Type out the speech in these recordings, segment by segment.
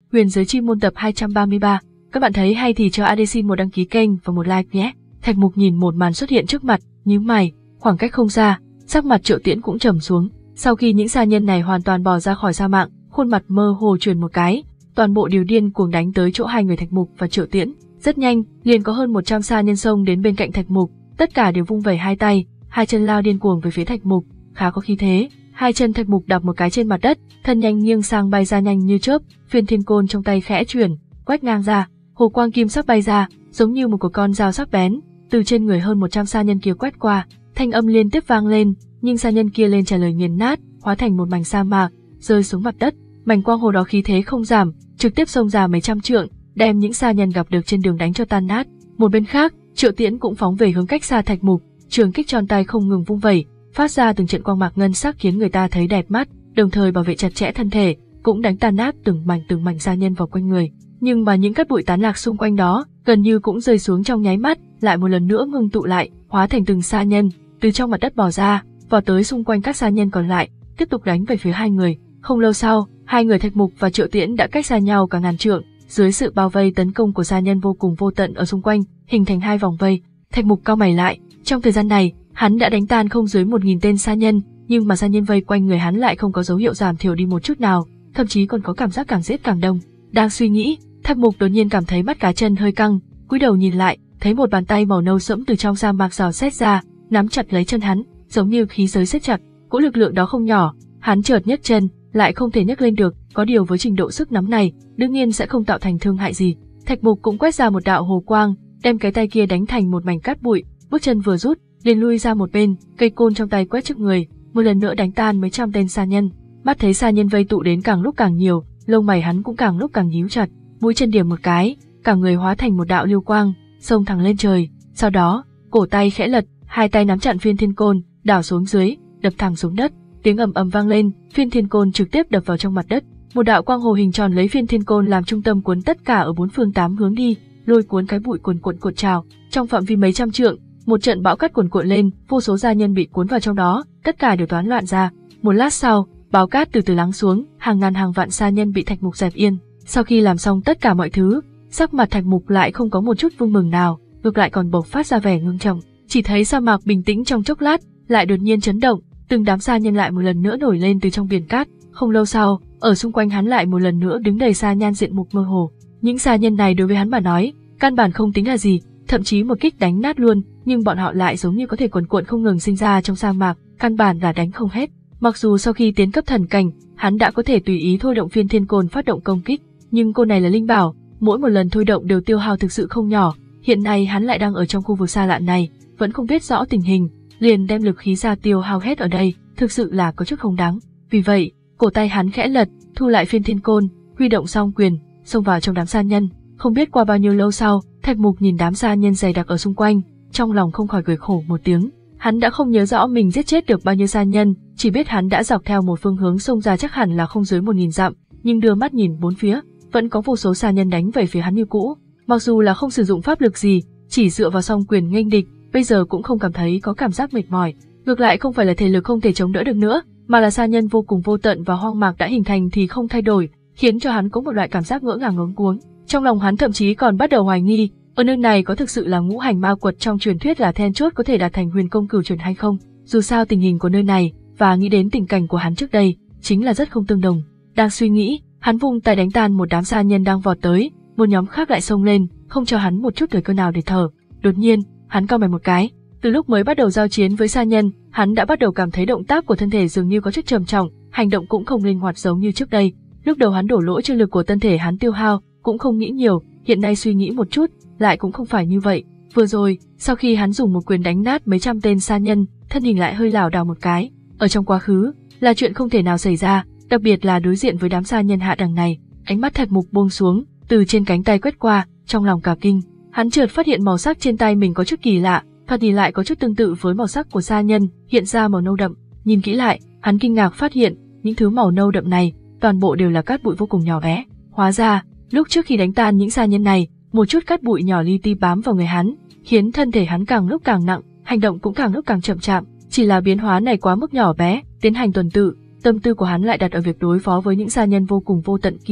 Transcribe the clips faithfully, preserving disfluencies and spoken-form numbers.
Huyền giới chi môn tập hai trăm ba mươi ba. Các bạn thấy hay thì cho a đê xin một đăng ký kênh và một like nhé. Thạch Mục nhìn một màn xuất hiện trước mặt, nhíu mày, khoảng cách không xa, sắc mặt Triệu Tiễn cũng trầm xuống. Sau khi những sa nhân này hoàn toàn bỏ ra khỏi sa mạc, khuôn mặt mơ hồ chuyển một cái, toàn bộ đều điên cuồng đánh tới chỗ hai người Thạch Mục và Triệu Tiễn. Rất nhanh, liền có hơn một trăm sa nhân xông đến bên cạnh Thạch Mục, tất cả đều vung vẩy hai tay, hai chân lao điên cuồng về phía Thạch Mục, khá có khí thế. Hai chân Thạch Mục đạp một cái trên mặt đất, thân nhanh nghiêng sang bay ra nhanh như chớp, phiên thiên côn trong tay khẽ chuyển, quét ngang ra, hồ quang kim sắc bay ra, giống như một cuộc con dao sắc bén, từ trên người hơn một trăm sa nhân kia quét qua, thanh âm liên tiếp vang lên, nhưng sa nhân kia lên trả lời nghiền nát, hóa thành một mảnh sa mạc, rơi xuống mặt đất. Mảnh quang hồ đó khí thế không giảm, trực tiếp xông ra mấy trăm trượng, đem những sa nhân gặp được trên đường đánh cho tan nát. Một bên khác, Triệu Tiễn cũng phóng về hướng cách xa Thạch Mục, trường kích tròn tay không ngừng vung vẩy, phát ra từng trận quang mạc ngân sắc khiến người ta thấy đẹp mắt, đồng thời bảo vệ chặt chẽ thân thể, cũng đánh tan nát từng mảnh từng mảnh sa nhân vào quanh người. Nhưng mà những cát bụi tán lạc xung quanh đó, gần như cũng rơi xuống trong nháy mắt, lại một lần nữa ngưng tụ lại, hóa thành từng sa nhân, từ trong mặt đất bò ra, vào tới xung quanh các sa nhân còn lại, tiếp tục đánh về phía hai người. Không lâu sau, hai người Thạch Mục và Triệu Tiễn đã cách xa nhau cả ngàn trượng, dưới sự bao vây tấn công của sa nhân vô cùng vô tận ở xung quanh, hình thành hai vòng vây. Thạch Mục cau mày lại, trong thời gian này, hắn đã đánh tan không dưới một nghìn tên sa nhân, nhưng mà sa nhân vây quanh người hắn lại không có dấu hiệu giảm thiểu đi một chút nào, thậm chí còn có cảm giác càng giết càng đông. Đang suy nghĩ, Thạch Mục đột nhiên cảm thấy mắt cá chân hơi căng, cúi đầu nhìn lại, thấy một bàn tay màu nâu sẫm từ trong sa mạc rào xét ra, nắm chặt lấy chân hắn, giống như khí giới siết chặt. Cỗ lực lượng đó không nhỏ, hắn chợt nhấc chân, lại không thể nhấc lên được, có điều với trình độ sức nắm này, đương nhiên sẽ không tạo thành thương hại gì. Thạch Mục cũng quét ra một đạo hồ quang, đem cái tay kia đánh thành một mảnh cát bụi, bước chân vừa rút, liền lui ra một bên, cây côn trong tay quét trước người, một lần nữa đánh tan mấy trăm tên sa nhân. Mắt thấy sa nhân vây tụ đến càng lúc càng nhiều, lông mày hắn cũng càng lúc càng nhíu chặt, mũi chân điểm một cái, cả người hóa thành một đạo lưu quang, xông thẳng lên trời. Sau đó, cổ tay khẽ lật, hai tay nắm chặt phiên thiên côn, đảo xuống dưới, đập thẳng xuống đất. Tiếng ầm ầm vang lên, phiên thiên côn trực tiếp đập vào trong mặt đất. Một đạo quang hồ hình tròn lấy phiên thiên côn làm trung tâm cuốn tất cả ở bốn phương tám hướng đi, lôi cuốn cái bụi cuồn cuộn cuộn trào. Trong phạm vi mấy trăm trượng, một trận bão cát cuồn cuộn lên, vô số gia nhân bị cuốn vào trong đó, tất cả đều toán loạn ra. Một lát sau, bão cát từ từ lắng xuống, hàng ngàn hàng vạn sa nhân bị Thạch Mục dẹp yên. Sau khi làm xong tất cả mọi thứ, sắc mặt Thạch Mục lại không có một chút vui mừng nào, ngược lại còn bộc phát ra vẻ ngưng trọng. Chỉ thấy sa mạc bình tĩnh trong chốc lát, lại đột nhiên chấn động, từng đám sa nhân lại một lần nữa nổi lên từ trong biển cát. Không lâu sau, ở xung quanh hắn lại một lần nữa đứng đầy sa nhân diện mục mơ hồ. Những sa nhân này đối với hắn mà nói, căn bản không tính là gì, thậm chí một kích đánh nát luôn, nhưng bọn họ lại giống như có thể cuồn cuộn không ngừng sinh ra trong sa mạc, căn bản là đánh không hết. Mặc dù sau khi tiến cấp thần cảnh, hắn đã có thể tùy ý thôi động phiên thiên côn phát động công kích, nhưng côn này là linh bảo, mỗi một lần thôi động đều tiêu hao thực sự không nhỏ. Hiện nay hắn lại đang ở trong khu vực xa lạ này, vẫn không biết rõ tình hình, liền đem lực khí ra tiêu hao hết ở đây, thực sự là có chút không đáng. Vì vậy, cổ tay hắn khẽ lật, thu lại phiên thiên côn, huy động song quyền, xông vào trong đám sa nhân. Không biết qua bao nhiêu lâu sau, Thạch Mục nhìn đám sa nhân dày đặc ở xung quanh, trong lòng không khỏi cười khổ một tiếng. Hắn đã không nhớ rõ mình giết chết được bao nhiêu sa nhân, chỉ biết hắn đã dọc theo một phương hướng xông ra chắc hẳn là không dưới một nghìn dặm, nhưng đưa mắt nhìn bốn phía, vẫn có vô số sa nhân đánh về phía hắn như cũ. Mặc dù là không sử dụng pháp lực gì, chỉ dựa vào song quyền nghênh địch, bây giờ cũng không cảm thấy có cảm giác mệt mỏi. Ngược lại không phải là thể lực không thể chống đỡ được nữa, mà là sa nhân vô cùng vô tận và hoang mạc đã hình thành thì không thay đổi, khiến cho hắn có một loại cảm giác ngỡ ngàng luống cuống. Trong lòng hắn thậm chí còn bắt đầu hoài nghi, ở nơi này có thực sự là ngũ hành ma quật trong truyền thuyết là then chốt có thể đạt thành huyền công cửu truyền hay không. Dù sao tình hình của nơi này và nghĩ đến tình cảnh của hắn trước đây, chính là rất không tương đồng. Đang suy nghĩ, hắn vung tay đánh tan một đám sa nhân đang vọt tới, một nhóm khác lại xông lên, không cho hắn một chút thời cơ nào để thở. Đột nhiên, hắn cau mày một cái, từ lúc mới bắt đầu giao chiến với sa nhân, hắn đã bắt đầu cảm thấy động tác của thân thể dường như có chút trầm trọng, hành động cũng không linh hoạt giống như trước đây. Lúc đầu hắn đổ lỗi cho lực của thân thể hắn tiêu hao, cũng không nghĩ nhiều, hiện nay suy nghĩ một chút, lại cũng không phải như vậy. Vừa rồi, sau khi hắn dùng một quyền đánh nát mấy trăm tên sa nhân, thân hình lại hơi lảo đảo một cái. Ở trong quá khứ, là chuyện không thể nào xảy ra, đặc biệt là đối diện với đám sa nhân hạ đẳng này. Ánh mắt Thạch Mục buông xuống, từ trên cánh tay quét qua, trong lòng cả kinh. Hắn chợt phát hiện màu sắc trên tay mình có chút kỳ lạ, thoạt nhìn lại có chút tương tự với màu sắc của sa nhân, hiện ra màu nâu đậm. Nhìn kỹ lại, hắn kinh ngạc phát hiện, những thứ màu nâu đậm này, toàn bộ đều là cát bụi vô cùng nhỏ bé. Hóa ra, lúc trước khi đánh tan những sa nhân này, một chút cát bụi nhỏ li ti bám vào người hắn, khiến thân thể hắn càng lúc càng nặng, hành động cũng càng lúc càng chậm chạp. Chỉ là biến hóa này quá mức nhỏ bé, tiến hành tuần tự, tâm tư của hắn lại đặt ở việc đối phó với những sa nhân vô cùng vô tận kia.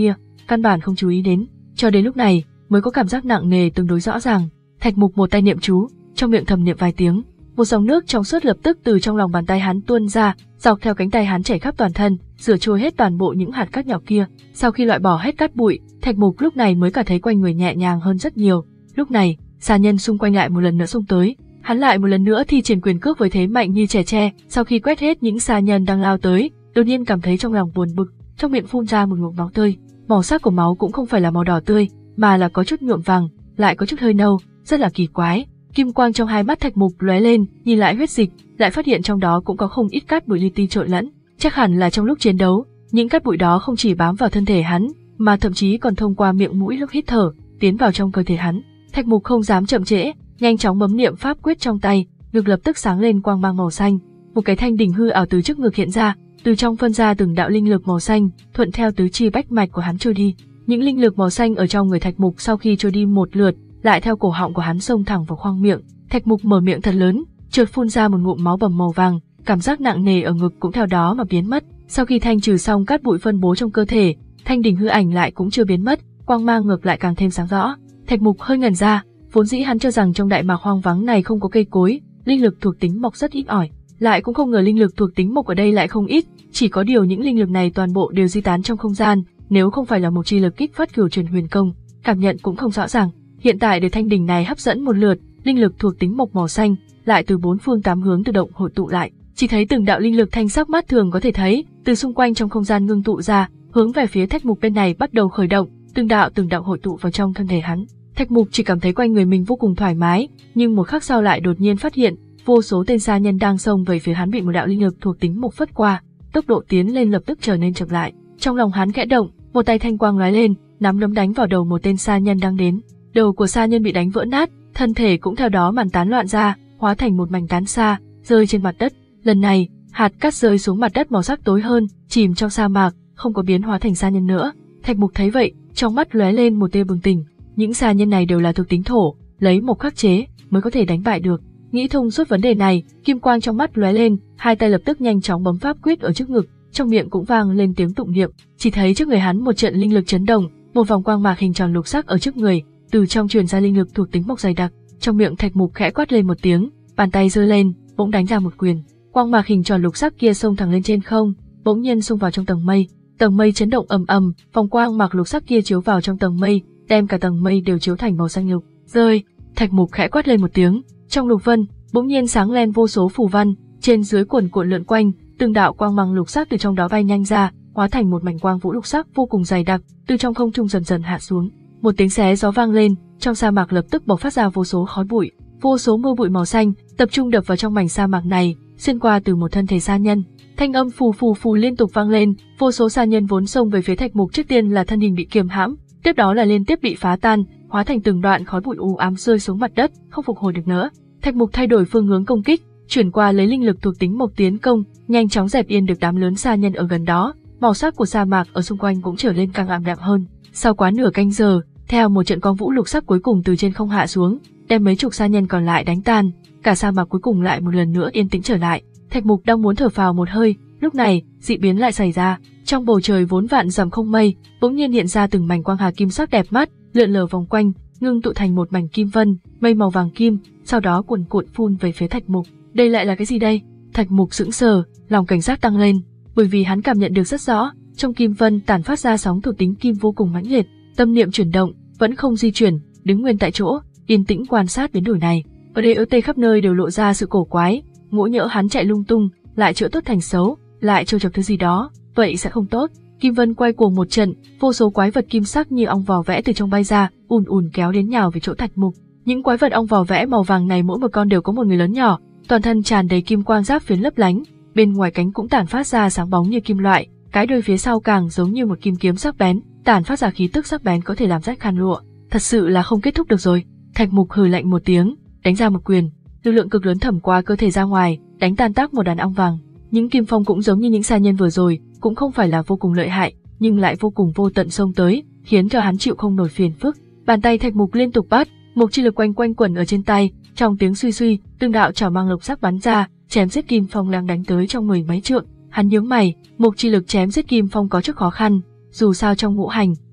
căn bản không chú ý đến, cho đến lúc này mới có cảm giác nặng nề tương đối rõ ràng. Thạch Mục một tay niệm chú, trong miệng thầm niệm vài tiếng, một dòng nước trong suốt lập tức từ trong lòng bàn tay hắn tuôn ra, dọc theo cánh tay hắn chảy khắp toàn thân, rửa trôi hết toàn bộ những hạt cát nhỏ kia. Sau khi loại bỏ hết cát bụi, Thạch Mục lúc này mới cảm thấy quanh người nhẹ nhàng hơn rất nhiều. Lúc này, sa nhân xung quanh lại một lần nữa xông tới, hắn lại một lần nữa thi triển quyền cước với thế mạnh như trẻ tre. Sau khi quét hết những sa nhân đang lao tới, đột nhiên cảm thấy trong lòng buồn bực, trong miệng phun ra một ngụm máu tươi. Màu sắc của máu cũng không phải là màu đỏ tươi, mà là có chút nhuộm vàng, lại có chút hơi nâu, rất là kỳ quái. Kim quang trong hai mắt Thạch Mục lóe lên, nhìn lại huyết dịch, lại phát hiện trong đó cũng có không ít cát bụi li ti trộn lẫn. Chắc hẳn là trong lúc chiến đấu, những cát bụi đó không chỉ bám vào thân thể hắn, mà thậm chí còn thông qua miệng mũi lúc hít thở, tiến vào trong cơ thể hắn. Thạch Mục không dám chậm trễ, nhanh chóng bấm niệm pháp quyết trong tay, ngực lập tức sáng lên quang mang màu xanh. Một cái thanh đỉnh hư ảo từ trước ngực hiện ra, từ trong phân ra từng đạo linh lực màu xanh, thuận theo tứ chi bách mạch của hắn trôi đi. Những linh lực màu xanh ở trong người Thạch Mục sau khi trôi đi một lượt, lại theo cổ họng của hắn xông thẳng vào khoang miệng. Thạch Mục mở miệng thật lớn, chợt phun ra một ngụm máu bầm màu vàng, cảm giác nặng nề ở ngực cũng theo đó mà biến mất. Sau khi thanh trừ xong cát bụi phân bố trong cơ thể, thanh đỉnh hư ảnh lại cũng chưa biến mất, quang mang ngược lại càng thêm sáng rõ. Thạch Mục hơi ngẩn ra, vốn dĩ hắn cho rằng trong đại mạc hoang vắng này không có cây cối, linh lực thuộc tính mộc rất ít ỏi, lại cũng không ngờ linh lực thuộc tính mộc ở đây lại không ít, chỉ có điều những linh lực này toàn bộ đều di tán trong không gian, nếu không phải là một chi lực kích phát cửu truyền huyền công, cảm nhận cũng không rõ ràng. Hiện tại để thanh đỉnh này hấp dẫn một lượt, linh lực thuộc tính mộc màu xanh lại từ bốn phương tám hướng tự động hội tụ lại, chỉ thấy từng đạo linh lực thanh sắc mắt thường có thể thấy, từ xung quanh trong không gian ngưng tụ ra, hướng về phía Thạch Mục bên này bắt đầu khởi động, từng đạo từng đạo hội tụ vào trong thân thể hắn. Thạch Mục chỉ cảm thấy quanh người mình vô cùng thoải mái, nhưng một khắc sau lại đột nhiên phát hiện, vô số tên sa nhân đang xông về phía hắn bị một đạo linh lực thuộc tính mộc phất qua, tốc độ tiến lên lập tức trở nên chậm lại. Trong lòng hắn khẽ động, một tay thanh quang lóe lên, nắm đấm đánh vào đầu một tên sa nhân đang đến. Đầu của sa nhân bị đánh vỡ nát, thân thể cũng theo đó màn tán loạn ra, hóa thành một mảnh tán sa, rơi trên mặt đất. Lần này, hạt cát rơi xuống mặt đất màu sắc tối hơn, chìm trong sa mạc, không có biến hóa thành sa nhân nữa. Thạch Mục thấy vậy, trong mắt lóe lên một tia bừng tỉnh. Những sa nhân này đều là thuộc tính thổ, lấy mộc khắc chế mới có thể đánh bại được. Nghĩ thông suốt vấn đề này, kim quang trong mắt lóe lên, hai tay lập tức nhanh chóng bấm pháp quyết ở trước ngực, trong miệng cũng vang lên tiếng tụng niệm. Chỉ thấy trước người hắn một trận linh lực chấn động, một vòng quang mạc hình tròn lục sắc ở trước người, từ trong truyền ra linh lực thuộc tính mộc dày đặc. Trong miệng Thạch Mục khẽ quát lên một tiếng, bàn tay giơ lên, bỗng đánh ra một quyền. Quang mạc hình tròn lục sắc kia xông thẳng lên trên không, bỗng nhiên xông vào trong tầng mây. Tầng mây chấn động ầm ầm, vòng quang mạc lục sắc kia chiếu vào trong tầng mây, đem cả tầng mây đều chiếu thành màu xanh lục. Rơi, Thạch Mục khẽ quát lên một tiếng, trong lục vân bỗng nhiên sáng lên vô số phù văn, trên dưới cuồn cuộn lượn quanh, từng đạo quang mang lục sắc từ trong đó bay nhanh ra, hóa thành một mảnh quang vũ lục sắc vô cùng dày đặc, từ trong không trung dần dần hạ xuống. Một tiếng xé gió vang lên, trong sa mạc lập tức bộc phát ra vô số khói bụi, vô số mưa bụi màu xanh tập trung đập vào trong mảnh sa mạc này, xuyên qua từ một thân thể sa nhân. Thanh âm phù phù phù liên tục vang lên, vô số sa nhân vốn xông về phía Thạch Mục trước tiên là thân hình bị kiềm hãm, tiếp đó là liên tiếp bị phá tan, hóa thành từng đoạn khói bụi u ám rơi xuống mặt đất, không phục hồi được nữa. Thạch Mục thay đổi phương hướng công kích, chuyển qua lấy linh lực thuộc tính mộc tiến công, nhanh chóng dẹp yên được đám lớn sa nhân ở gần đó. Màu sắc của sa mạc ở xung quanh cũng trở nên càng ảm đạm hơn. Sau quá nửa canh giờ, theo một trận quang vũ lục sắc cuối cùng từ trên không hạ xuống, đem mấy chục sa nhân còn lại đánh tan, cả sa mạc cuối cùng lại một lần nữa yên tĩnh trở lại. Thạch Mục đang muốn thở phào một hơi, lúc này dị biến lại xảy ra. Trong bầu trời vốn vạn dặm không mây, bỗng nhiên hiện ra từng mảnh quang hà kim sắc đẹp mắt, lượn lờ vòng quanh, ngưng tụ thành một mảnh kim vân, mây màu vàng kim, sau đó cuồn cuộn phun về phía Thạch Mục. Đây lại là cái gì đây? Thạch Mục sững sờ, lòng cảnh giác tăng lên, bởi vì hắn cảm nhận được rất rõ, trong kim vân tản phát ra sóng thuộc tính kim vô cùng mãnh liệt. Tâm niệm chuyển động, vẫn không di chuyển, đứng nguyên tại chỗ, yên tĩnh quan sát biến đổi này. Ở đây ở tây khắp nơi đều lộ ra sự cổ quái, ngỗ nhỡ hắn chạy lung tung, lại chữa tốt thành xấu, lại trêu chọc thứ gì đó, vậy sẽ không tốt. Kim vân quay cuồng một trận, vô số quái vật kim sắc như ong vò vẽ từ trong bay ra, ùn ùn kéo đến nhào về chỗ Thạch Mục. Những quái vật ong vò vẽ màu vàng này mỗi một con đều có một người lớn nhỏ, toàn thân tràn đầy kim quang giáp phiến lấp lánh, bên ngoài cánh cũng tản phát ra sáng bóng như kim loại, cái đuôi phía sau càng giống như một kim kiếm sắc bén, tản phát ra khí tức sắc bén có thể làm rách khăn lụa. Thật sự là không kết thúc được rồi. Thạch Mục hừ lạnh một tiếng, đánh ra một quyền, lực lượng cực lớn thẩm qua cơ thể ra ngoài, đánh tan tác một đàn ong vàng. Những kim phong cũng giống như những sa nhân vừa rồi, cũng không phải là vô cùng lợi hại, nhưng lại vô cùng vô tận xông tới, khiến cho hắn chịu không nổi phiền phức. Bàn tay Thạch Mục liên tục bắt, một chi lực quanh quanh quẩn ở trên tay, trong tiếng suy suy, từng đạo chảo mang lục sắc bắn ra, chém giết kim phong đang đánh tới trong mười mấy trượng. Hắn nhướng mày, một chi lực chém giết kim phong có chút khó khăn, dù sao trong ngũ hành,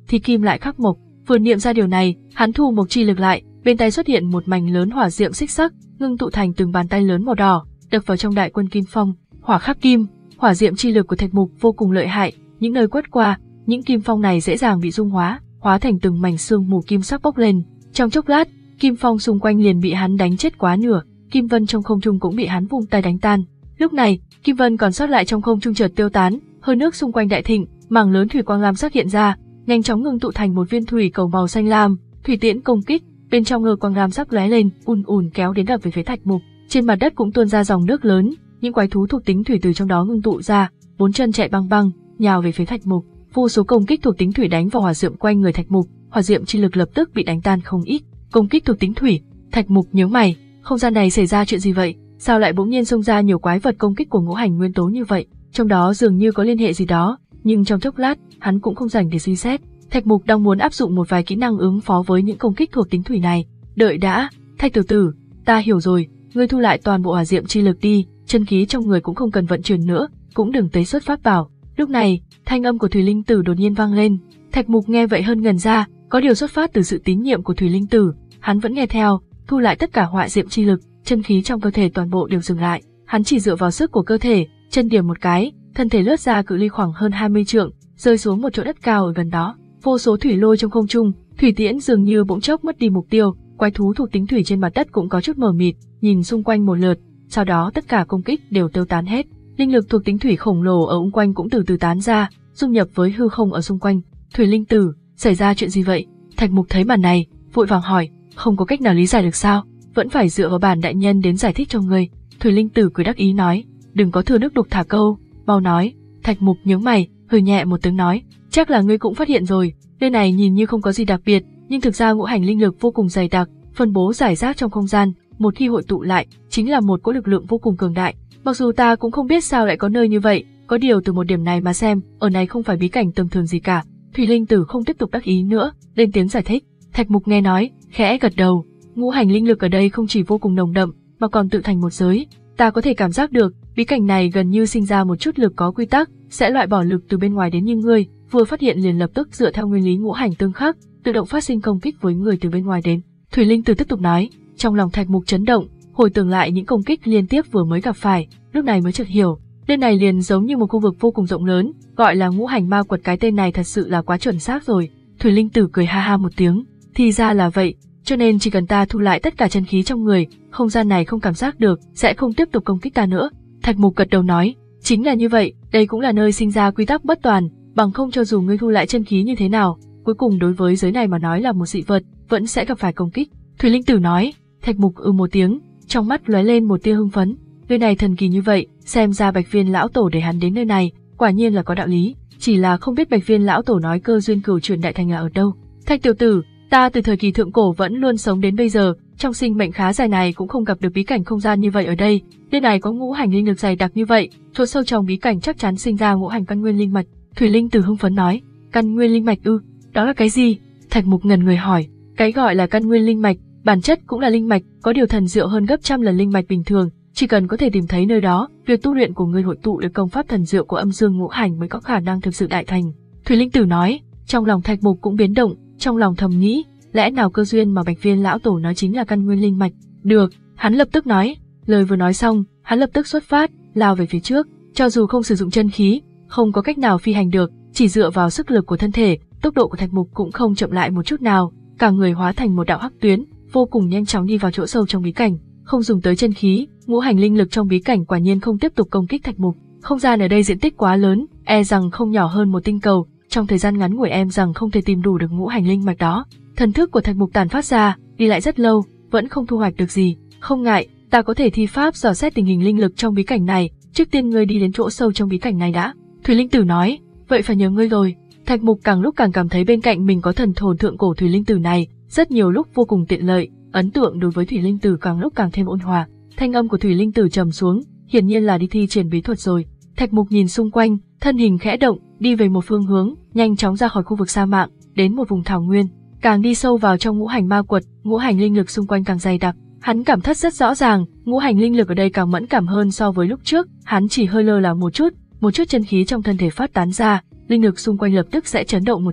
thì kim lại khắc mộc. Vừa niệm ra điều này, hắn thu mộc chi lực lại, bên tay xuất hiện một mảnh lớn hỏa diệm xích sắc, ngưng tụ thành từng bàn tay lớn màu đỏ, đập vào trong đại quân kim phong. Hỏa khắc kim, hỏa diệm chi lực của Thạch Mục vô cùng lợi hại, những nơi quét qua, những kim phong này dễ dàng bị dung hóa, hóa thành từng mảnh sương mù kim sắc bốc lên. Trong chốc lát, kim phong xung quanh liền bị hắn đánh chết quá nửa, kim vân trong không trung cũng bị hắn vung tay đánh tan. Lúc này, kim vân còn sót lại trong không trung chợt tiêu tán, hơi nước xung quanh đại thịnh, mảng lớn thủy quang lam sắc hiện ra, nhanh chóng ngưng tụ thành một viên thủy cầu màu xanh lam. Thủy tiễn công kích, bên trong ngơ quang lam sắc lóe lên, ùn ùn kéo đến đập về phía Thạch Mục. Trên mặt đất cũng tuôn ra dòng nước lớn, những quái thú thuộc tính thủy từ trong đó ngưng tụ ra, bốn chân chạy băng băng, nhào về phía Thạch Mục. Vô số công kích thuộc tính thủy đánh vào hỏa diệm quanh người Thạch Mục, hỏa diệm chi lực lập tức bị đánh tan không ít. Công kích thuộc tính thủy, Thạch Mục nhướng mày, không gian này xảy ra chuyện gì vậy? Sao lại bỗng nhiên xông ra nhiều quái vật công kích của ngũ hành nguyên tố như vậy? Trong đó dường như có liên hệ gì đó, nhưng trong chốc lát, hắn cũng không rảnh để suy xét. Thạch Mục đang muốn áp dụng một vài kỹ năng ứng phó với những công kích thuộc tính thủy này. Đợi đã, Thạch tiểu tử, ta hiểu rồi, ngươi thu lại toàn bộ hỏa diệm chi lực đi, chân khí trong người cũng không cần vận chuyển nữa, cũng đừng tế xuất pháp bảo. Lúc này, thanh âm của Thủy Linh Tử đột nhiên vang lên. Thạch Mục nghe vậy hơn ngần ra, có điều xuất phát từ sự tín nhiệm của Thủy Linh Tử, hắn vẫn nghe theo, thu lại tất cả hỏa diệm chi lực, chân khí trong cơ thể toàn bộ đều dừng lại. Hắn chỉ dựa vào sức của cơ thể, chân điểm một cái, thân thể lướt ra cự ly khoảng hơn hai mươi trượng, rơi xuống một chỗ đất cao ở gần đó. Vô số thủy lôi trong không trung, thủy tiễn dường như bỗng chốc mất đi mục tiêu, quái thú thuộc tính thủy trên mặt đất cũng có chút mờ mịt, nhìn xung quanh một lượt, sau đó tất cả công kích đều tiêu tán hết. Linh lực thuộc tính thủy khổng lồ ở xung quanh cũng từ từ tán ra, dung nhập với hư không ở xung quanh. Thủy Linh Tử, xảy ra chuyện gì vậy? Thạch Mục thấy màn này, vội vàng hỏi, không có cách nào lý giải được sao? Vẫn phải dựa vào bản đại nhân đến giải thích cho ngươi. Thủy Linh Tử cười đắc ý nói, đừng có thừa nước đục thả câu, mau nói. Thạch Mục nhướng mày, hừ nhẹ một tiếng nói, chắc là ngươi cũng phát hiện rồi, nơi này nhìn như không có gì đặc biệt, nhưng thực ra ngũ hành linh lực vô cùng dày đặc, phân bố rải rác trong không gian, một khi hội tụ lại, chính là một cỗ lực lượng vô cùng cường đại. Mặc dù ta cũng không biết sao lại có nơi như vậy, có điều từ một điểm này mà xem, ở này không phải bí cảnh tầm thường gì cả. Thủy Linh Tử không tiếp tục đắc ý nữa, lên tiếng giải thích. Thạch Mục nghe nói, khẽ gật đầu, ngũ hành linh lực ở đây không chỉ vô cùng nồng đậm, mà còn tự thành một giới. Ta có thể cảm giác được, bí cảnh này gần như sinh ra một chút lực có quy tắc, sẽ loại bỏ lực từ bên ngoài đến như ngươi, vừa phát hiện liền lập tức dựa theo nguyên lý ngũ hành tương khắc, tự động phát sinh công kích với người từ bên ngoài đến. Thủy Linh Tử tiếp tục nói, trong lòng Thạch Mục chấn động, hồi tưởng lại những công kích liên tiếp vừa mới gặp phải, lúc này mới chợt hiểu, nơi này liền giống như một khu vực vô cùng rộng lớn, gọi là ngũ hành ma quật, cái tên này thật sự là quá chuẩn xác rồi. Thủy Linh Tử cười ha ha một tiếng, thì ra là vậy, cho nên chỉ cần ta thu lại tất cả chân khí trong người, không gian này không cảm giác được, sẽ không tiếp tục công kích ta nữa. Thạch Mục gật đầu nói, chính là như vậy, đây cũng là nơi sinh ra quy tắc bất toàn, bằng không cho dù ngươi thu lại chân khí như thế nào, cuối cùng đối với giới này mà nói là một dị vật, vẫn sẽ gặp phải công kích. Thủy Linh Tử nói. Thạch Mục ư một tiếng, trong mắt lóe lên một tia hưng phấn, nơi này thần kỳ như vậy, xem ra Bạch Viên lão tổ để hắn đến nơi này, quả nhiên là có đạo lý, chỉ là không biết Bạch Viên lão tổ nói cơ duyên cửu chuyển đại thành là ở đâu. Thạch tiểu tử, ta từ thời kỳ thượng cổ vẫn luôn sống đến bây giờ, trong sinh mệnh khá dài này cũng không gặp được bí cảnh không gian như vậy ở đây, nơi này có ngũ hành linh lực dày đặc như vậy, chỗ sâu trong bí cảnh chắc chắn sinh ra ngũ hành căn nguyên linh mạch. Thủy Linh Tử hưng phấn nói, căn nguyên linh mạch ư, đó là cái gì? Thạch Mục ngần người hỏi, cái gọi là căn nguyên linh mạch, bản chất cũng là linh mạch, có điều thần diệu hơn gấp trăm lần linh mạch bình thường, chỉ cần có thể tìm thấy nơi đó, việc tu luyện của ngươi hội tụ được công pháp thần diệu của âm dương ngũ hành mới có khả năng thực sự đại thành. Thủy Linh Tử nói, trong lòng Thạch Mục cũng biến động, trong lòng thầm nghĩ, lẽ nào cơ duyên mà Bạch Viên lão tổ nói chính là căn nguyên linh mạch? Được, hắn lập tức nói, lời vừa nói xong, hắn lập tức xuất phát, lao về phía trước, cho dù không sử dụng chân khí, không có cách nào phi hành được, chỉ dựa vào sức lực của thân thể, tốc độ của Thạch Mục cũng không chậm lại một chút nào, cả người hóa thành một đạo hắc tuyến, vô cùng nhanh chóng đi vào chỗ sâu trong bí cảnh, không dùng tới chân khí, ngũ hành linh lực trong bí cảnh quả nhiên không tiếp tục công kích Thạch Mục. Không gian ở đây diện tích quá lớn, e rằng không nhỏ hơn một tinh cầu, trong thời gian ngắn ngủi em rằng không thể tìm đủ được ngũ hành linh mạch đó. Thần thức của Thạch Mục tàn phát ra, đi lại rất lâu, vẫn không thu hoạch được gì. Không ngại, ta có thể thi pháp dò xét tình hình linh lực trong bí cảnh này, trước tiên ngươi đi đến chỗ sâu trong bí cảnh này đã. Thủy Linh Tử nói, vậy phải nhờ ngươi rồi. Thạch Mục càng lúc càng cảm thấy bên cạnh mình có thần thồn thượng cổ Thủy Linh Tử này, rất nhiều lúc vô cùng tiện lợi, ấn tượng đối với Thủy Linh Tử càng lúc càng thêm ôn hòa. Thanh âm của Thủy Linh Tử trầm xuống, hiển nhiên là đi thi triển bí thuật rồi. Thạch Mục nhìn xung quanh, thân hình khẽ động, đi về một phương hướng, nhanh chóng ra khỏi khu vực sa mạc, đến một vùng thảo nguyên. Càng đi sâu vào trong ngũ hành ma quật, ngũ hành linh lực xung quanh càng dày đặc. Hắn cảm thất rất rõ ràng, ngũ hành linh lực ở đây càng mẫn cảm hơn so với lúc trước. Hắn chỉ hơi lơ là một chút, một chút chân khí trong thân thể phát tán ra, linh lực xung quanh lập tức sẽ chấn động một trận,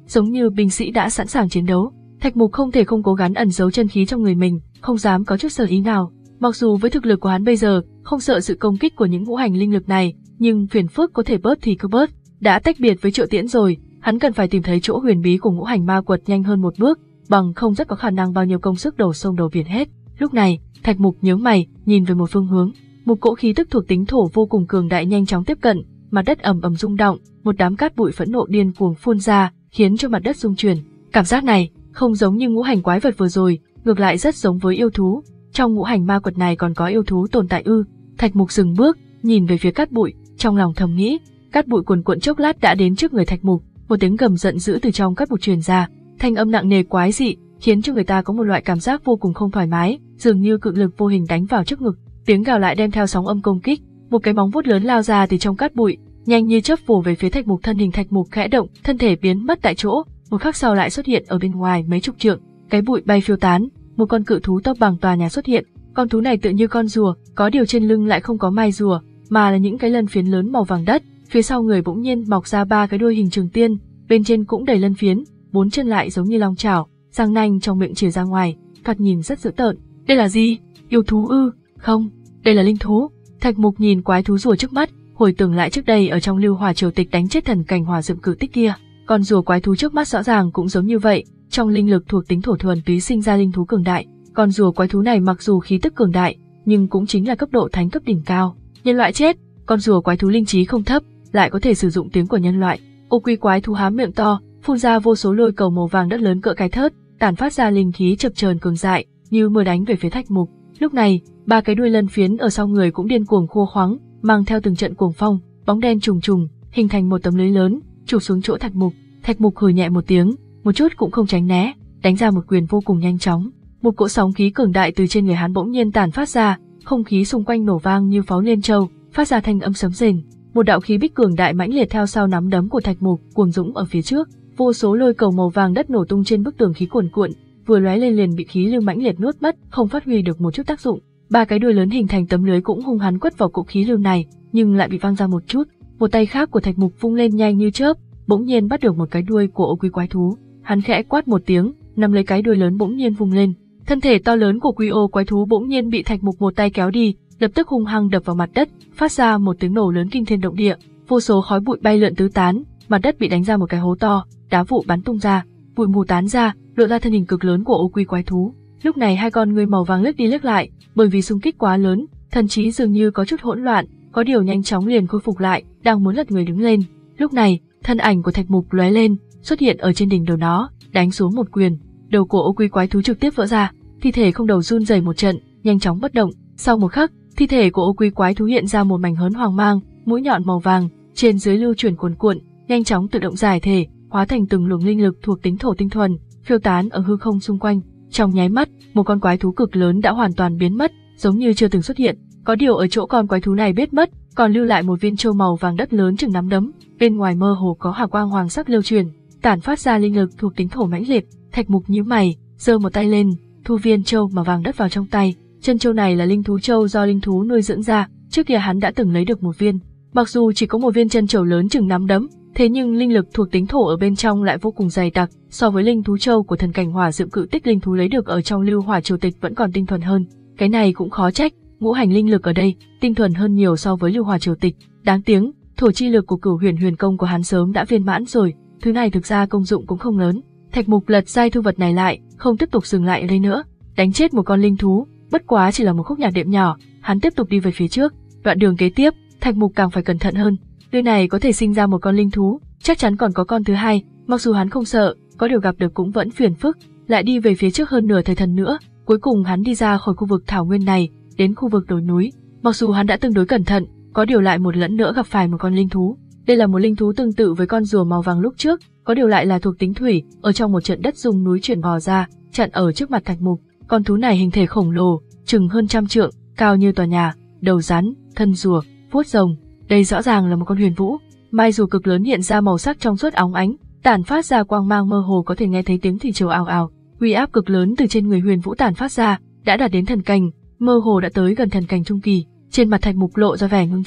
giống như binh sĩ đã sẵn sàng chiến đấu. Thạch Mục không thể không cố gắng ẩn giấu chân khí trong người mình, không dám có chút sơ ý nào. Mặc dù với thực lực của hắn bây giờ, không sợ sự công kích của những ngũ hành linh lực này, nhưng phiền phức có thể bớt thì cứ bớt. Đã tách biệt với Triệu Tiễn rồi, hắn cần phải tìm thấy chỗ huyền bí của ngũ hành ma quật nhanh hơn một bước, bằng không rất có khả năng bao nhiêu công sức đổ sông đổ biển hết. Lúc này, Thạch Mục nhướng mày, nhìn về một phương hướng. Một cỗ khí tức thuộc tính thổ vô cùng cường đại nhanh chóng tiếp cận, mặt đất ầm ầm rung động, một đám cát bụi phẫn nộ điên cuồng phun ra, khiến cho mặt đất rung chuyển. Cảm giác này không giống như ngũ hành quái vật vừa rồi, ngược lại rất giống với yêu thú. Trong ngũ hành ma quật này còn có yêu thú tồn tại ư? Thạch Mục dừng bước, nhìn về phía cát bụi, trong lòng thầm nghĩ. Cát bụi cuồn cuộn chốc lát đã đến trước người Thạch Mục, một tiếng gầm giận dữ từ trong cát bụi truyền ra, thanh âm nặng nề quái dị, khiến cho người ta có một loại cảm giác vô cùng không thoải mái, dường như cự lực vô hình đánh vào trước ngực. Tiếng gào lại đem theo sóng âm công kích, một cái móng vuốt lớn lao ra từ trong cát bụi, nhanh như chớp vồ về phía Thạch Mục. Thân hình Thạch Mục khẽ động, thân thể biến mất tại chỗ, một khắc sau lại xuất hiện ở bên ngoài mấy chục trượng, cái bụi bay phiêu tán, một con cự thú to bằng tòa nhà xuất hiện. Con thú này tựa như con rùa, có điều trên lưng lại không có mai rùa, mà là những cái lân phiến lớn màu vàng đất, phía sau người bỗng nhiên mọc ra ba cái đuôi hình trường tiên, bên trên cũng đầy lân phiến, bốn chân lại giống như long chảo, răng nanh trong miệng chìa ra ngoài, thoạt nhìn rất dữ tợn. Đây là gì? Yêu thú ư? Không, đây là linh thú. Thạch Mục nhìn quái thú rùa trước mắt, hồi tưởng lại trước đây ở trong Lưu Hỏa Triều Tịch đánh chết thần cảnh hỏa dượm cự tích kia, con rùa quái thú trước mắt rõ ràng cũng giống như vậy, trong linh lực thuộc tính thổ thuần túy sinh ra linh thú cường đại. Con rùa quái thú này mặc dù khí tức cường đại, nhưng cũng chính là cấp độ thánh cấp đỉnh cao. Nhân loại chết, con rùa quái thú linh trí không thấp, lại có thể sử dụng tiếng của nhân loại. Ô Quy quái thú há miệng to, phun ra vô số lôi cầu màu vàng đất lớn cỡ cái thớt, tản phát ra linh khí chập chờn cường đại, như mưa đánh về phía Thạch Mục. Lúc này, ba cái đuôi lân phiến ở sau người cũng điên cuồng khua khoáng, mang theo từng trận cuồng phong, bóng đen trùng trùng, hình thành một tấm lưới lớn, chụp xuống chỗ Thạch Mục. Thạch Mục hừ nhẹ một tiếng, một chút cũng không tránh né, đánh ra một quyền vô cùng nhanh chóng. Một cỗ sóng khí cường đại từ trên người hắn bỗng nhiên tản phát ra, không khí xung quanh nổ vang như pháo liên châu, phát ra thanh âm sấm rền. Một đạo khí bích cường đại mãnh liệt theo sau nắm đấm của Thạch Mục, cuồng dũng ở phía trước, vô số lôi cầu màu vàng đất nổ tung trên bức tường khí cuồn cuộn, vừa lóe lên liền bị khí lưu mãnh liệt nuốt mất, không phát huy được một chút tác dụng. Ba cái đuôi lớn hình thành tấm lưới cũng hung hăng quất vào cỗ khí lưu này, nhưng lại bị văng ra một chút. Một tay khác của Thạch Mục vung lên nhanh như chớp, bỗng nhiên bắt được một cái đuôi của Ô Quy quái thú. Hắn khẽ quát một tiếng, nắm lấy cái đuôi lớn bỗng nhiên vung lên. Thân thể to lớn của Quy Ô quái thú bỗng nhiên bị Thạch Mục một tay kéo đi, lập tức hung hăng đập vào mặt đất, phát ra một tiếng nổ lớn kinh thiên động địa, vô số khói bụi bay lượn tứ tán, mặt đất bị đánh ra một cái hố to, đá vụ bắn tung ra, bụi mù tán ra, lộ ra thân hình cực lớn của Ô Quy quái thú. Lúc này hai con ngươi màu vàng liếc đi liếc lại, bởi vì xung kích quá lớn, thần trí dường như có chút hỗn loạn, có điều nhanh chóng liền khôi phục lại, đang muốn lật người đứng lên. Lúc này, thân ảnh của Thạch Mục lóe lên, xuất hiện ở trên đỉnh đầu nó, đánh xuống một quyền, đầu của Ô Quy quái thú trực tiếp vỡ ra, thi thể không đầu run rẩy một trận, nhanh chóng bất động. Sau một khắc, thi thể của Ô Quy quái thú hiện ra một mảnh hớn hoàng mang, mũi nhọn màu vàng, trên dưới lưu chuyển cuồn cuộn, nhanh chóng tự động giải thể, hóa thành từng luồng linh lực thuộc tính thổ tinh thuần, phiêu tán ở hư không xung quanh. Trong nháy mắt, một con quái thú cực lớn đã hoàn toàn biến mất, giống như chưa từng xuất hiện. Có điều ở chỗ con quái thú này biết mất, còn lưu lại một viên châu màu vàng đất lớn chừng nắm đấm, bên ngoài mơ hồ có hào quang hoàng sắc lưu truyền, tản phát ra linh lực thuộc tính thổ mãnh liệt. Thạch Mục nhíu mày, giơ một tay lên, thu viên châu mà vàng đất vào trong tay. Chân châu này là linh thú châu do linh thú nuôi dưỡng ra, trước kia hắn đã từng lấy được một viên. Mặc dù chỉ có một viên chân châu lớn chừng nắm đấm, thế nhưng linh lực thuộc tính thổ ở bên trong lại vô cùng dày đặc, so với linh thú châu của thần cảnh hỏa dượm cự tích linh thú lấy được ở trong Lưu Hỏa Triều Tịch vẫn còn tinh thuần hơn. Cái này cũng khó trách, ngũ hành linh lực ở đây tinh thuần hơn nhiều so với Lưu Hỏa Triều Tịch. Đáng tiếng, thổ chi lực của Cửu Huyền Huyền Công của hắn sớm đã viên mãn rồi, thứ này thực ra công dụng cũng không lớn. Thạch Mục lật giai thu vật này lại, không tiếp tục dừng lại ở đây nữa, đánh chết một con linh thú, bất quá chỉ là một khúc nhạc đệm nhỏ, hắn tiếp tục đi về phía trước. Đoạn đường kế tiếp, Thạch Mục càng phải cẩn thận hơn. Nơi này có thể sinh ra một con linh thú, chắc chắn còn có con thứ hai, mặc dù hắn không sợ, có điều gặp được cũng vẫn phiền phức. Lại đi về phía trước hơn nửa thời thần nữa, cuối cùng hắn đi ra khỏi khu vực thảo nguyên này, đến khu vực đồi núi. Mặc dù hắn đã tương đối cẩn thận, có điều lại một lần nữa gặp phải một con linh thú. Đây là một linh thú tương tự với con rùa màu vàng lúc trước, có điều lại là thuộc tính thủy, ở trong một trận đất rung núi chuyển bò ra, chặn ở trước mặt Thạch Mục. Con thú này hình thể khổng lồ, chừng hơn trăm trượng, cao như tòa nhà, đầu rắn, thân rùa, vuốt rồng. Đây rõ ràng là một con huyền vũ. Mai rùa cực lớn hiện ra màu sắc trong suốt óng ánh, tản phát ra quang mang mơ hồ, có thể nghe thấy tiếng thủy triều ào ào. Uy áp cực lớn từ trên người huyền vũ tản phát ra, đã đạt đến thần cảnh, mơ hồ đã tới gần thần cảnh trung kỳ. Trên mặt Thạch Mục lộ ra vẻ ngưng trọng.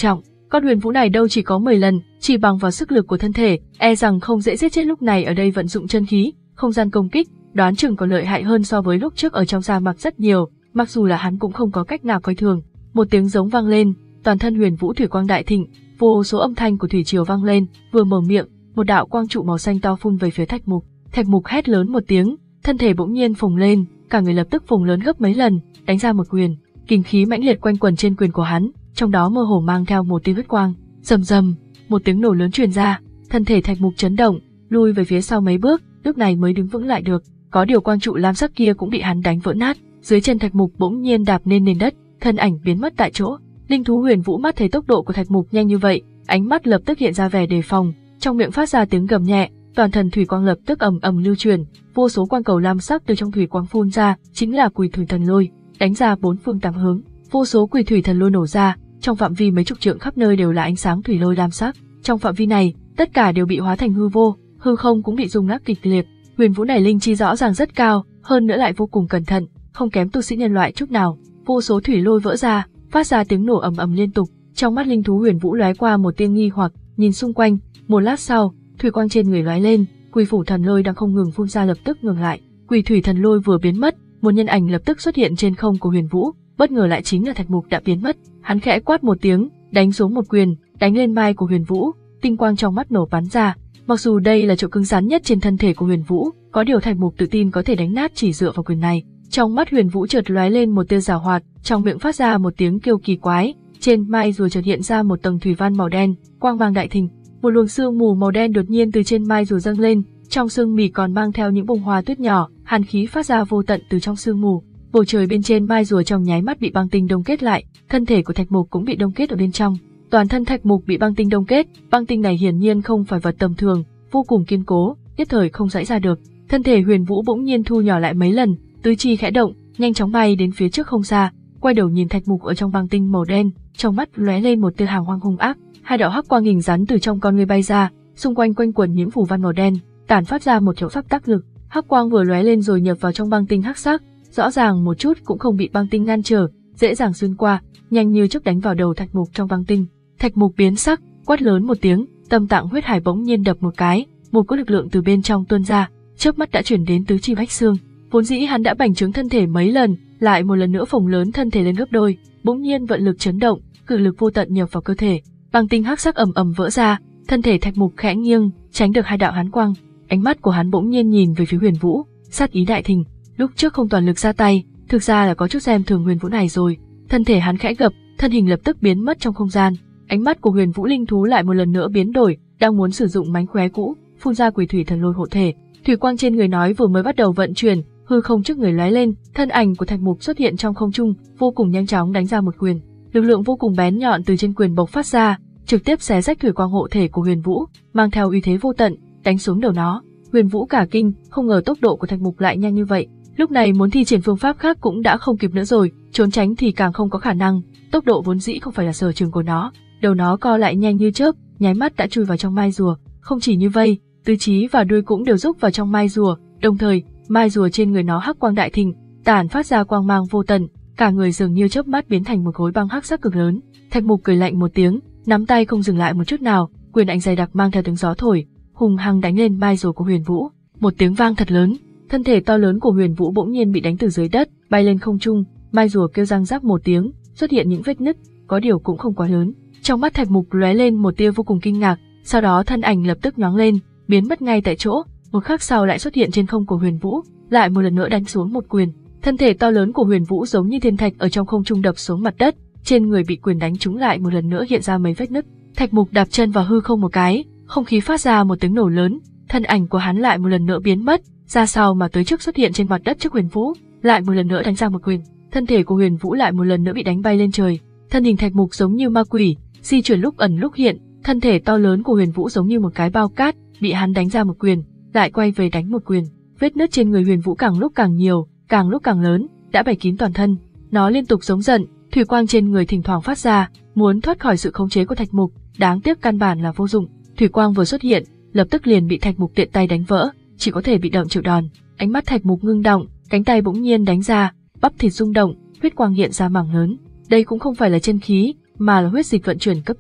Con Huyền Vũ này đâu chỉ có mười lần, chỉ bằng vào sức lực của thân thể, e rằng không dễ giết chết. Lúc này ở đây vận dụng chân khí, không gian công kích, đoán chừng còn lợi hại hơn so với lúc trước ở trong sa mạc rất nhiều, mặc dù là hắn cũng không có cách nào coi thường. Một tiếng giống vang lên, toàn thân Huyền Vũ thủy quang đại thịnh, vô số âm thanh của thủy triều vang lên, vừa mở miệng, một đạo quang trụ màu xanh to phun về phía Thạch Mục. Thạch Mục hét lớn một tiếng, thân thể bỗng nhiên phồng lên, cả người lập tức phồng lớn gấp mấy lần, đánh ra một quyền, kình khí mãnh liệt quanh quẩn trên quyền của hắn, trong đó mơ hồ mang theo một tia huyết quang. Rầm rầm, một tiếng nổ lớn truyền ra, thân thể Thạch Mục chấn động, lui về phía sau mấy bước, lúc này mới đứng vững lại được. Có điều quang trụ lam sắc kia cũng bị hắn đánh vỡ nát, dưới chân Thạch Mục bỗng nhiên đạp lên nền đất, thân ảnh biến mất tại chỗ. Linh thú Huyền Vũ mắt thấy tốc độ của Thạch Mục nhanh như vậy, ánh mắt lập tức hiện ra vẻ đề phòng, trong miệng phát ra tiếng gầm nhẹ, toàn thân thủy quang lập tức ầm ầm lưu truyền, vô số quang cầu lam sắc từ trong thủy quang phun ra, chính là Quỷ Thủy Thần Lôi, đánh ra bốn phương tám hướng. Vô số Quỷ Thủy Thần Lôi nổ ra, trong phạm vi mấy chục trượng khắp nơi đều là ánh sáng thủy lôi lam sắc. Trong phạm vi này, tất cả đều bị hóa thành hư vô, hư không cũng bị rung lắc kịch liệt. Huyền Vũ này linh chi rõ ràng rất cao, hơn nữa lại vô cùng cẩn thận, không kém tu sĩ nhân loại chút nào. Vô số thủy lôi vỡ ra, phát ra tiếng nổ ầm ầm liên tục. Trong mắt linh thú Huyền Vũ lóe qua một tia nghi hoặc, nhìn xung quanh, một lát sau, thủy quang trên người lóe lên, Quỷ Phủ Thần Lôi đang không ngừng phun ra lập tức ngừng lại. Quỷ Thủy Thần Lôi vừa biến mất, một nhân ảnh lập tức xuất hiện trên không của Huyền Vũ, bất ngờ lại chính là Thạch Mục đã biến mất. Hắn khẽ quát một tiếng, đánh xuống một quyền, đánh lên mai của Huyền Vũ, tinh quang trong mắt nổ bắn ra. Mặc dù đây là chỗ cứng rắn nhất trên thân thể của Huyền Vũ, có điều Thạch Mục tự tin có thể đánh nát chỉ dựa vào quyền này. Trong mắt Huyền Vũ chợt lóe lên một tia giảo hoạt, trong miệng phát ra một tiếng kêu kỳ quái, trên mai rùa chợt hiện ra một tầng thủy văn màu đen, quang mang đại thịnh. Một luồng sương mù màu đen đột nhiên từ trên mai rùa dâng lên, trong sương mù còn mang theo những bông hoa tuyết nhỏ, hàn khí phát ra vô tận từ trong sương mù. Bầu trời bên trên mai rùa trong nháy mắt bị băng tinh đông kết lại, thân thể của Thạch Mục cũng bị đông kết ở bên trong. Toàn thân Thạch Mục bị băng tinh đông kết, băng tinh này hiển nhiên không phải vật tầm thường, vô cùng kiên cố, nhất thời không giãy ra được. Thân thể Huyền Vũ bỗng nhiên thu nhỏ lại mấy lần, tứ chi khẽ động, nhanh chóng bay đến phía trước không xa, quay đầu nhìn Thạch Mục ở trong băng tinh màu đen, trong mắt lóe lên một tia hàn quang hung ác. Hai đạo hắc quang hình rắn từ trong con người bay ra, xung quanh quanh quẩn những phù văn màu đen, tản phát ra một chỗ pháp tắc lực. Hắc quang vừa lóe lên rồi nhập vào trong băng tinh hắc sắc, rõ ràng một chút cũng không bị băng tinh ngăn trở, dễ dàng xuyên qua, nhanh như chớp đánh vào đầu Thạch Mục trong băng tinh. Thạch Mục biến sắc, quát lớn một tiếng, tâm tạng huyết hải bỗng nhiên đập một cái, một cỗ lực lượng từ bên trong tuôn ra, chớp mắt đã chuyển đến tứ chi bách xương. Vốn dĩ hắn đã bành trướng thân thể mấy lần, lại một lần nữa phồng lớn thân thể lên gấp đôi, bỗng nhiên vận lực chấn động, cử lực vô tận nhập vào cơ thể. Băng tinh hắc sắc ầm ầm vỡ ra, thân thể Thạch Mục khẽ nghiêng, tránh được hai đạo hàn quang. Ánh mắt của hắn bỗng nhiên nhìn về phía Huyền Vũ, sát ý đại thịnh. Lúc trước không toàn lực ra tay, thực ra là có chút xem thường Huyền Vũ này rồi. Thân thể hắn khẽ gập, thân hình lập tức biến mất trong không gian. Ánh mắt của Huyền Vũ linh thú lại một lần nữa biến đổi, đang muốn sử dụng mánh khóe cũ, phun ra Quỷ Thủy Thần Lôi hộ thể. Thủy quang trên người nói vừa mới bắt đầu vận chuyển, hư không trước người lóe lên, thân ảnh của Thạch Mục xuất hiện trong không trung, vô cùng nhanh chóng đánh ra một quyền. Lực lượng vô cùng bén nhọn từ trên quyền bộc phát ra, trực tiếp xé rách thủy quang hộ thể của Huyền Vũ, mang theo uy thế vô tận, đánh xuống đầu nó. Huyền Vũ cả kinh, không ngờ tốc độ của Thạch Mục lại nhanh như vậy. Lúc này muốn thi triển phương pháp khác cũng đã không kịp nữa rồi, trốn tránh thì càng không có khả năng, tốc độ vốn dĩ không phải là sở trường của nó. Đầu nó co lại nhanh như chớp, nháy mắt đã chui vào trong mai rùa. Không chỉ như vậy, tứ chí và đuôi cũng đều rúc vào trong mai rùa, đồng thời, mai rùa trên người nó hắc quang đại thịnh, tản phát ra quang mang vô tận, cả người dường như chớp mắt biến thành một khối băng hắc sắc cực lớn. Thạch Mục cười lạnh một tiếng, nắm tay không dừng lại một chút nào, quyền ảnh dày đặc mang theo tiếng gió thổi, hùng hăng đánh lên mai rùa của Huyền Vũ. Một tiếng vang thật lớn, thân thể to lớn của Huyền Vũ bỗng nhiên bị đánh từ dưới đất, bay lên không trung, mai rùa kêu răng rắc một tiếng, xuất hiện những vết nứt, có điều cũng không quá lớn. Trong mắt Thạch Mục lóe lên một tia vô cùng kinh ngạc, sau đó thân ảnh lập tức nhoáng lên, biến mất ngay tại chỗ, một khắc sau lại xuất hiện trên không của Huyền Vũ, lại một lần nữa đánh xuống một quyền. Thân thể to lớn của Huyền Vũ giống như thiên thạch ở trong không trung đập xuống mặt đất, trên người bị quyền đánh trúng lại một lần nữa hiện ra mấy vết nứt. Thạch Mục đạp chân vào hư không một cái, không khí phát ra một tiếng nổ lớn, thân ảnh của hắn lại một lần nữa biến mất, ra sau mà tới trước xuất hiện trên mặt đất trước Huyền Vũ, lại một lần nữa đánh ra một quyền. Thân thể của Huyền Vũ lại một lần nữa bị đánh bay lên trời. Thân hình Thạch Mục giống như ma quỷ, di chuyển lúc ẩn lúc hiện, thân thể to lớn của Huyền Vũ giống như một cái bao cát, bị hắn đánh ra một quyền, lại quay về đánh một quyền. Vết nứt trên người Huyền Vũ càng lúc càng nhiều, càng lúc càng lớn, đã bày kín toàn thân. Nó liên tục giống giận, thủy quang trên người thỉnh thoảng phát ra, muốn thoát khỏi sự khống chế của Thạch Mục, đáng tiếc căn bản là vô dụng. Thủy quang vừa xuất hiện, lập tức liền bị Thạch Mục tiện tay đánh vỡ, chỉ có thể bị động chịu đòn. Ánh mắt Thạch Mục ngưng động, cánh tay bỗng nhiên đánh ra, bắp thịt rung động, huyết quang hiện ra mảng lớn. Đây cũng không phải là chân khí, mà là huyết dịch vận chuyển cấp tốc.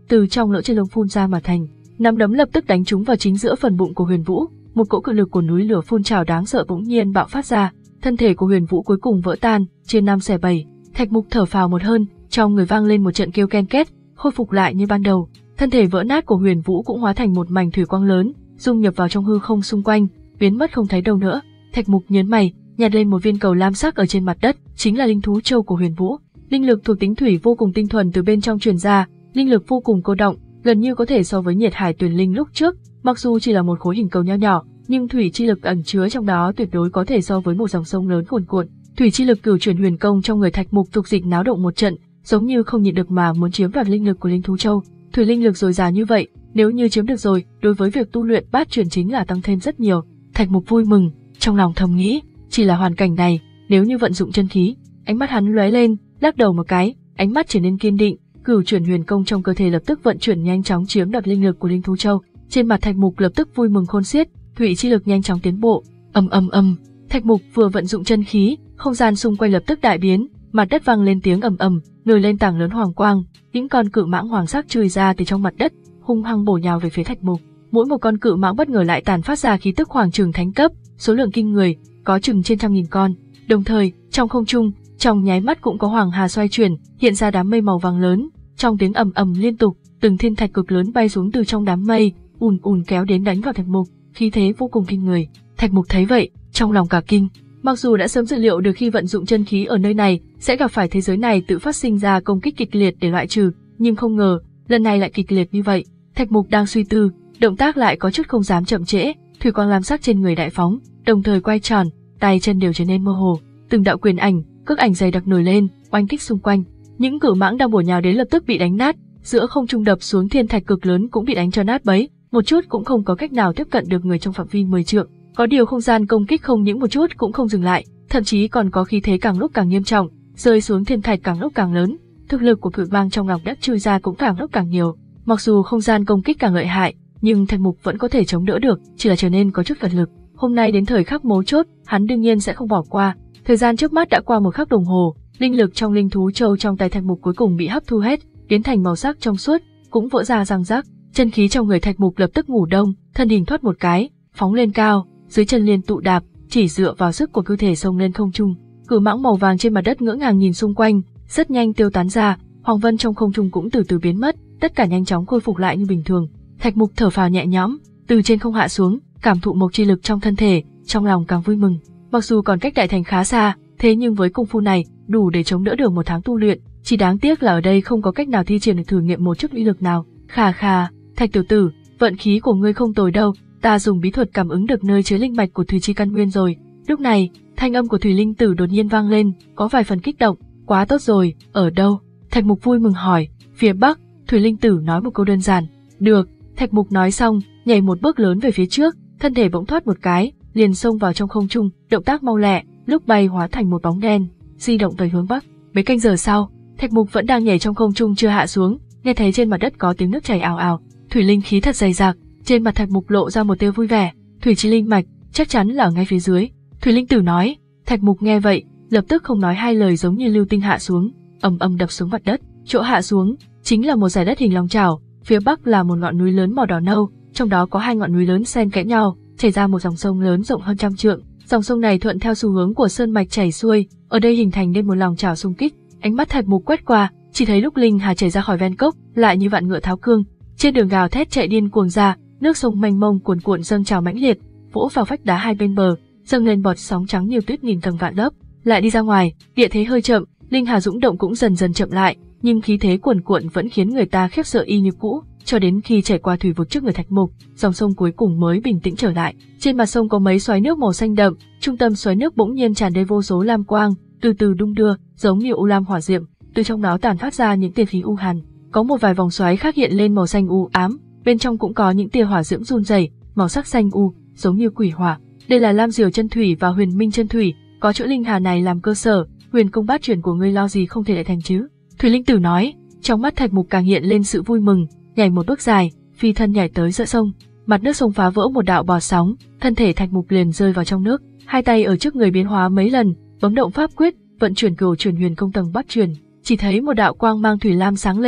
từ trong lỗ chân lông phun ra mà thành. Nắm đấm lập tức đánh trúng vào chính giữa phần bụng của Huyền Vũ, một cỗ cự lực của núi lửa phun trào đáng sợ bỗng nhiên bạo phát ra, thân thể của Huyền Vũ cuối cùng vỡ tan, chia năm xẻ bảy. Thạch Mục thở phào một hơi, trong người vang lên một trận kêu ken két, khôi phục lại như ban đầu. Thân thể vỡ nát của Huyền Vũ cũng hóa thành một mảnh thủy quang lớn, dung nhập vào trong hư không xung quanh, biến mất không thấy đâu nữa. Thạch Mục nhớn mày, nhặt lên một viên cầu lam sắc ở trên mặt đất, chính là linh thú châu của Huyền Vũ. Linh lực thuộc tính thủy vô cùng tinh thuần từ bên trong truyền ra, linh lực vô cùng cô động, gần như có thể so với Nhiệt Hải Tuyền Linh lúc trước. Mặc dù chỉ là một khối hình cầu nho nhỏ, nhưng thủy chi lực ẩn chứa trong đó tuyệt đối có thể so với một dòng sông lớn cuồn cuộn. Thủy chi lực cửu chuyển huyền công trong người Thạch Mục tục dịch náo động một trận, giống như không nhịn được mà muốn chiếm đoạt linh lực của linh thú châu. Thủy linh lực dồi dào như vậy, nếu như chiếm được rồi, đối với việc tu luyện bát chuyển chính là tăng thêm rất nhiều. Thạch Mục vui mừng, trong lòng thầm nghĩ, chỉ là hoàn cảnh này, nếu như vận dụng chân khí, ánh mắt hắn lóe lên, lắc đầu một cái, ánh mắt trở nên kiên định, cửu chuyển huyền công trong cơ thể lập tức vận chuyển nhanh chóng chiếm đoạt linh lực của linh thú châu. Trên mặt Thạch Mục lập tức vui mừng khôn xiết, thủy chi lực nhanh chóng tiến bộ. Ầm ầm ầm, Thạch Mục vừa vận dụng chân khí, không gian xung quanh lập tức đại biến, mặt đất vang lên tiếng ầm ầm, nổi lên tảng lớn hoàng quang, những con cự mãng hoàng sắc chui ra từ trong mặt đất, hung hăng bổ nhào về phía Thạch Mục. Mỗi một con cự mãng bất ngờ lại tàn phát ra khí tức khoảng chừng thánh cấp, số lượng kinh người, có chừng trên trăm nghìn con. Đồng thời, trong không trung, trong nháy mắt cũng có hoàng hà xoay chuyển, hiện ra đám mây màu vàng lớn, trong tiếng ầm ầm liên tục, từng thiên thạch cực lớn bay xuống từ trong đám mây, ùn ùn kéo đến đánh vào Thạch Mục, khí thế vô cùng kinh người. Thạch Mục thấy vậy, trong lòng cả kinh, mặc dù đã sớm dự liệu được khi vận dụng chân khí ở nơi này sẽ gặp phải thế giới này tự phát sinh ra công kích kịch liệt để loại trừ, nhưng không ngờ lần này lại kịch liệt như vậy. Thạch Mục đang suy tư, động tác lại có chút không dám chậm trễ, thủy quang lam sắc trên người đại phóng, đồng thời quay tròn, tay chân đều trở nên mơ hồ, từng đạo quyền ảnh, cước ảnh dày đặc nổi lên, oanh kích xung quanh. Những cự mãng đang bổ nhào đến lập tức bị đánh nát, giữa không trung đập xuống thiên thạch cực lớn cũng bị đánh cho nát bấy, một chút cũng không có cách nào tiếp cận được người trong phạm vi mười trượng. Có điều không gian công kích không những một chút cũng không dừng lại, thậm chí còn có khí thế càng lúc càng nghiêm trọng, rơi xuống thiên thạch càng lúc càng lớn, thực lực của cự mãng trong lòng đất chui ra cũng càng lúc càng nhiều. Mặc dù không gian công kích càng lợi hại, nhưng Thạch Mục vẫn có thể chống đỡ được, chỉ là trở nên có chút cật lực. Hôm nay đến thời khắc mấu chốt, hắn đương nhiên sẽ không bỏ qua. Thời gian trước mắt đã qua một khắc đồng hồ, linh lực trong linh thú châu trong tay Thạch Mục cuối cùng bị hấp thu hết, biến thành màu sắc trong suốt, cũng vỡ ra răng rắc. Chân khí trong người Thạch Mục lập tức ngủ đông, thân hình thoát một cái, phóng lên cao, dưới chân liên tụ đạp, chỉ dựa vào sức của cơ thể xông lên không trung. Cự mãng màu vàng trên mặt đất ngỡ ngàng nhìn xung quanh, rất nhanh tiêu tán ra, hoàng vân trong không trung cũng từ từ biến mất, tất cả nhanh chóng khôi phục lại như bình thường. Thạch Mục thở phào nhẹ nhõm, từ trên không hạ xuống, cảm thụ mộc chi lực trong thân thể, trong lòng càng vui mừng. Mặc dù còn cách đại thành khá xa, thế nhưng với công phu này, đủ để chống đỡ được một tháng tu luyện, chỉ đáng tiếc là ở đây không có cách nào thi triển được thử nghiệm một chút uy lực nào. Khà khà, Thạch tiểu tử, vận khí của ngươi không tồi đâu, ta dùng bí thuật cảm ứng được nơi chứa linh mạch của thủy chi căn nguyên rồi. Lúc này, thanh âm của Thủy Linh Tử đột nhiên vang lên, có vài phần kích động. Quá tốt rồi, ở đâu? Thạch Mục vui mừng hỏi. Phía bắc. Thủy Linh Tử nói một câu đơn giản. Được. Thạch Mục nói xong, nhảy một bước lớn về phía trước, thân thể bỗng thoát một cái, liền xông vào trong không trung, động tác mau lẹ, lúc bay hóa thành một bóng đen, di động về hướng bắc. Mấy canh giờ sau, Thạch Mục vẫn đang nhảy trong không trung chưa hạ xuống, nghe thấy trên mặt đất có tiếng nước chảy ào ào, thủy linh khí thật dày dđặc, trên mặt Thạch Mục lộ ra một tia vui vẻ. Thủy chi linh mạch, chắc chắn là ở ngay phía dưới. Thủy Linh Tử nói. Thạch Mục nghe vậy, lập tức không nói hai lời giống như lưu tinh hạ xuống, ầm ầm đập xuống mặt đất. Chỗ hạ xuống chính là một dải đất hình lòng chảo, phía bắc là một ngọn núi lớn màu đỏ nâu, trong đó có hai ngọn núi lớn xen kẽ nhau, chảy ra một dòng sông lớn rộng hơn trăm trượng. Dòng sông này thuận theo xu hướng của sơn mạch chảy xuôi, ở đây hình thành nên một lòng chảo xung kích. Ánh mắt Thạch Mục quét qua, chỉ thấy lúc linh hà chảy ra khỏi ven cốc, lại như vạn ngựa tháo cương, trên đường gào thét chạy điên cuồng ra, nước sông mênh mông cuồn cuộn dâng trào mãnh liệt, vỗ vào vách đá hai bên bờ, dâng lên bọt sóng trắng nhiều tuyết nghìn tầng vạn lớp. Lại đi ra ngoài, địa thế hơi chậm, linh hà dũng động cũng dần dần chậm lại, nhưng khí thế cuồn cuộn vẫn khiến người ta khiếp sợ y như cũ, cho đến khi chảy qua thủy vực trước người Thạch Mục, dòng sông cuối cùng mới bình tĩnh trở lại. Trên mặt sông có mấy xoáy nước màu xanh đậm, trung tâm xoáy nước bỗng nhiên tràn đầy vô số lam quang, từ từ đung đưa, giống như u lam hỏa diệm, từ trong đó tản phát ra những tia khí u hàn. Có một vài vòng xoáy khác hiện lên màu xanh u ám, bên trong cũng có những tia hỏa diễm run rẩy, màu sắc xanh u, giống như quỷ hỏa. Đây là Lam Diều chân thủy và Huyền Minh chân thủy, có chỗ linh hà này làm cơ sở, huyền công bát chuyển của ngươi lo gì không thể lại thành chứ? Thủy Linh Tử nói. Trong mắt Thạch Mục càng hiện lên sự vui mừng, nhảy một bước dài, phi thân nhảy tới giữa sông. Mặt nước sông phá vỡ một đạo bọt sóng, thân thể Thạch Mục liền rơi vào trong nước, hai tay ở trước người biến hóa mấy lần, bấm động pháp quyết, vận chuyển cửu chuyển huyền công tầng bát chuyển, chỉ thấy một đạo quang mang thủy lam sáng lên,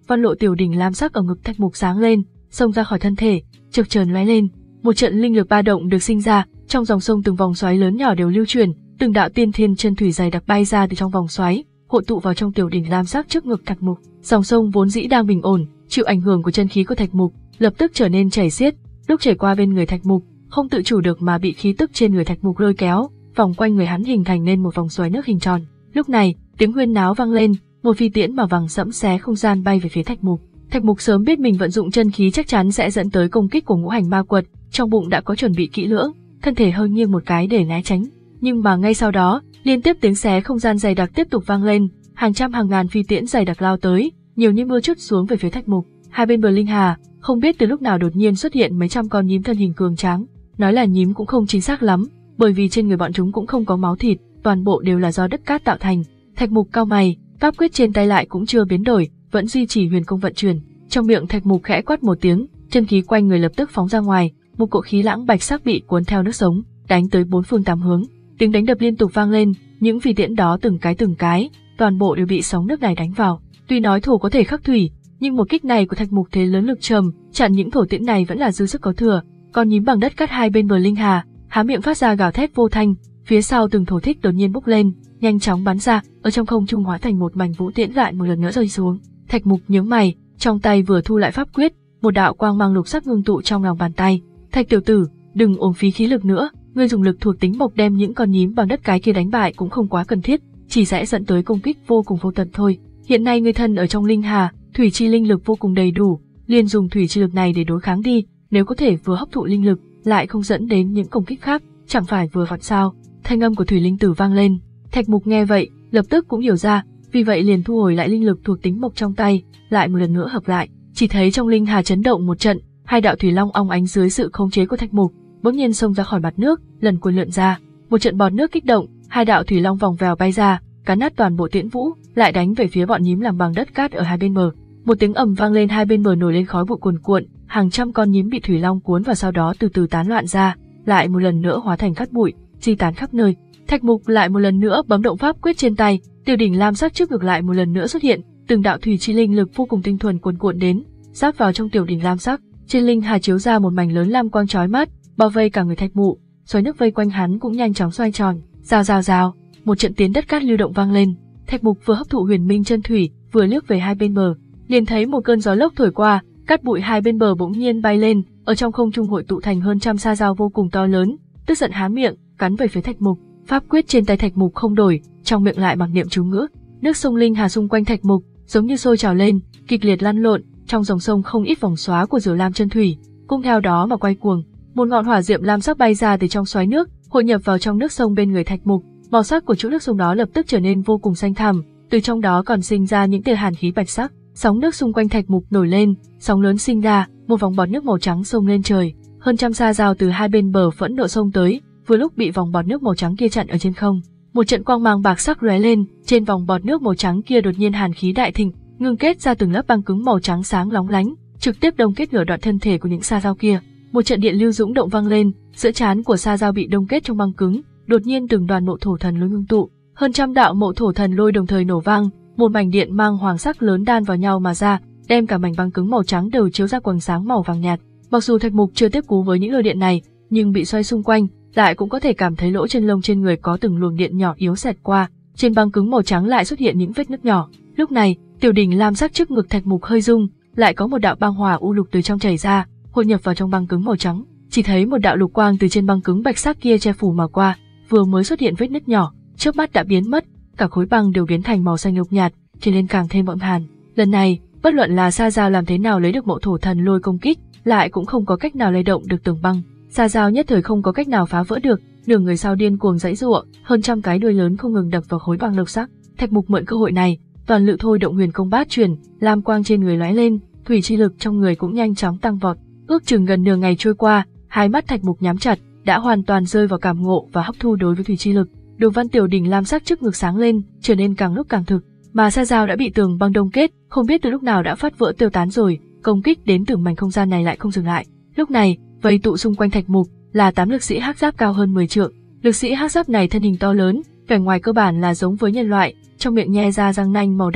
văn lộ tiểu đỉnh lam sắc ở ngực Thạch Mục sáng lên, xông ra khỏi thân thể, chực chờn lóe lên, một trận linh lực ba động được sinh ra, trong dòng sông từng vòng xoáy lớn nhỏ đều lưu chuyển, từng đạo tiên thiên chân thủy dày đặc bay ra từ trong vòng xoáy, hội tụ vào trong tiểu đỉnh lam sắc trước ngực Thạch Mục. Dòng sông vốn dĩ đang bình ổn, chịu ảnh hưởng của chân khí của Thạch Mục, lập tức trở nên chảy xiết, lúc chảy qua bên người Thạch Mục, không tự chủ được mà bị khí tức trên người Thạch Mục lôi kéo, vòng quanh người hắn hình thành nên một vòng xoáy nước hình tròn. Lúc này, tiếng huyên náo vang lên, một phi tiễn màu vàng sẫm xé không gian bay về phía Thạch Mục. Thạch Mục sớm biết mình vận dụng chân khí chắc chắn sẽ dẫn tới công kích của ngũ hành ma quật, trong bụng đã có chuẩn bị kỹ lưỡng, thân thể hơi nghiêng một cái để né tránh. Nhưng mà ngay sau đó, liên tiếp tiếng xé không gian dày đặc tiếp tục vang lên, hàng trăm hàng ngàn phi tiễn dày đặc lao tới, nhiều như mưa trút xuống về phía Thạch Mục. Hai bên bờ Linh Hà, không biết từ lúc nào đột nhiên xuất hiện mấy trăm con nhím thân hình cường tráng, nói là nhím cũng không chính xác lắm, bởi vì trên người bọn chúng cũng không có máu thịt, toàn bộ đều là do đất cát tạo thành. Thạch Mục cau mày, pháp quyết trên tay lại cũng chưa biến đổi, vẫn duy trì huyền công vận chuyển. Trong miệng Thạch Mục khẽ quát một tiếng, chân khí quanh người lập tức phóng ra ngoài, một cỗ khí lãng bạch sắc bị cuốn theo nước sống, đánh tới bốn phương tám hướng. Tiếng đánh đập liên tục vang lên, những phi tiễn đó từng cái từng cái, toàn bộ đều bị sóng nước này đánh vào. Tuy nói thổ có thể khắc thủy, nhưng một kích này của Thạch Mục thế lớn lực trầm, chặn những thổ tiễn này vẫn là dư sức có thừa. Con nhím bằng đất cát hai bên bờ Linh Hà, há miệng phát ra gào thét vô thanh, phía sau từng thổ thích đột nhiên bốc lên, nhanh chóng bắn ra, ở trong không trung hóa thành một mảnh vũ tiễn lại một lần nữa rơi xuống. Thạch Mục nhướng mày, trong tay vừa thu lại pháp quyết, một đạo quang mang lục sắc ngưng tụ trong lòng bàn tay. Thạch tiểu tử, đừng ôm phí khí lực nữa, ngươi dùng lực thuộc tính mộc đem những con nhím bằng đất cái kia đánh bại cũng không quá cần thiết, chỉ sẽ dẫn tới công kích vô cùng vô tận thôi. Hiện nay ngươi thân ở trong Linh Hà, thủy chi linh lực vô cùng đầy đủ, liền dùng thủy chi lực này để đối kháng đi, nếu có thể vừa hấp thụ linh lực, lại không dẫn đến những công kích khác, chẳng phải vừa vặn sao? Thanh âm của thủy linh tử vang lên. Thạch Mục nghe vậy, lập tức cũng hiểu ra, vì vậy liền thu hồi lại linh lực thuộc tính mộc trong tay, lại một lần nữa hợp lại. Chỉ thấy trong Linh Hà chấn động một trận, hai đạo thủy long ong ánh dưới sự khống chế của Thạch Mục, bỗng nhiên xông ra khỏi mặt nước, lần cuồn lượn ra, một trận bọt nước kích động, hai đạo thủy long vòng vèo bay ra, cắn nát toàn bộ tiễn vũ, lại đánh về phía bọn nhím làm bằng đất cát ở hai bên bờ. Một tiếng ầm vang lên, hai bên bờ nổi lên khói bụi cuồn cuộn, hàng trăm con nhím bị thủy long cuốn vào sau đó từ từ tán loạn ra, lại một lần nữa hóa thành cát bụi, di tán khắp nơi. Thạch Mục lại một lần nữa bấm động pháp quyết trên tay, tiểu đỉnh lam sắc trước ngực lại một lần nữa xuất hiện, từng đạo thủy chi linh lực vô cùng tinh thuần cuồn cuộn đến, giáp vào trong tiểu đỉnh lam sắc. Trên Linh Hà chiếu ra một mảnh lớn lam quang chói mắt, bao vây cả người Thạch Mục, xoáy nước vây quanh hắn cũng nhanh chóng xoay tròn. Rào rào rào, một trận tiến đất cát lưu động vang lên. Thạch Mục vừa hấp thụ huyền minh chân thủy, vừa liếc về hai bên bờ, liền thấy một cơn gió lốc thổi qua, cát bụi hai bên bờ bỗng nhiên bay lên, ở trong không trung hội tụ thành hơn trăm sa dao vô cùng to lớn, tức giận há miệng, cắn về phía Thạch Mục. Pháp quyết trên tay Thạch Mục không đổi, trong miệng lại mặc niệm chú ngữ. Nước sông Linh Hà xung quanh Thạch Mục giống như sôi trào lên, kịch liệt lăn lộn, trong dòng sông không ít vòng xóa của rượu lam chân thủy, cũng theo đó mà quay cuồng. Một ngọn hỏa diệm lam sắc bay ra từ trong xoáy nước, hội nhập vào trong nước sông bên người Thạch Mục. Màu sắc của chỗ nước sông đó lập tức trở nên vô cùng xanh thẳm, từ trong đó còn sinh ra những tia hàn khí bạch sắc. Sóng nước xung quanh Thạch Mục nổi lên, sóng lớn sinh ra, một vòng bọt nước màu trắng xông lên trời. Hơn trăm sa dao từ hai bên bờ phẫn nộ xông tới, vừa lúc bị vòng bọt nước màu trắng kia chặn ở trên không. Một trận quang mang bạc sắc lóe lên, trên vòng bọt nước màu trắng kia đột nhiên hàn khí đại thịnh, ngưng kết ra từng lớp băng cứng màu trắng sáng lóng lánh, trực tiếp đông kết nửa đoạn thân thể của những sa dao kia. Một trận điện lưu dũng động vang lên, giữa trán của sa dao bị đông kết trong băng cứng, đột nhiên từng đoàn mộ thổ thần lôi ngưng tụ, hơn trăm đạo mộ thổ thần lôi đồng thời nổ vang, một mảnh điện mang hoàng sắc lớn đan vào nhau mà ra, đem cả mảnh băng cứng màu trắng đều chiếu ra quầng sáng màu vàng nhạt. Mặc dù Thạch Mục chưa tiếp cú với những lôi điện này, nhưng bị xoay xung quanh, lại cũng có thể cảm thấy lỗ chân lông trên người có từng luồng điện nhỏ yếu xẹt qua, trên băng cứng màu trắng lại xuất hiện những vết nứt nhỏ. Lúc này, tiểu đỉnh lam sắc trước ngực Thạch Mục hơi rung, lại có một đạo băng hỏa u lục từ trong chảy ra, hội nhập vào trong băng cứng màu trắng. Chỉ thấy một đạo lục quang từ trên băng cứng bạch sắc kia che phủ mà qua, vừa mới xuất hiện vết nứt nhỏ, chớp mắt đã biến mất, cả khối băng đều biến thành màu xanh lục nhạt, trở nên càng thêm bậm hàn. Lần này, bất luận là sa dao làm thế nào lấy được mộ thổ thần lôi công kích, lại cũng không có cách nào lay động được tường băng. Sa dao nhất thời không có cách nào phá vỡ được, nửa người sau điên cuồng giãy giụa, hơn trăm cái đuôi lớn không ngừng đập vào khối băng lục sắc. Thạch Mục mượn cơ hội này, toàn lực thôi động huyền công bát truyền, lam quang trên người lóe lên, thủy chi lực trong người cũng nhanh chóng tăng vọt. Ước chừng gần nửa ngày trôi qua, hai mắt Thạch Mục nhắm chặt, đã hoàn toàn rơi vào cảm ngộ và hấp thu đối với thủy chi lực. Đường văn tiểu đỉnh lam sắc trước ngực sáng lên, trở nên càng lúc càng thực, mà sa dao đã bị tường băng đông kết, không biết từ lúc nào đã phát vỡ tiêu tán rồi, công kích đến từ mảnh không gian này lại không dừng lại. Lúc này, vây tụ xung quanh Thạch Mục là tám lực sĩ hắc giáp cao hơn mười trượng. Lực sĩ hắc giáp này thân hình to lớn, vẻ ngoài cơ bản là giống với nhân loại, trong miệng nhe ra răng nanh màu đen,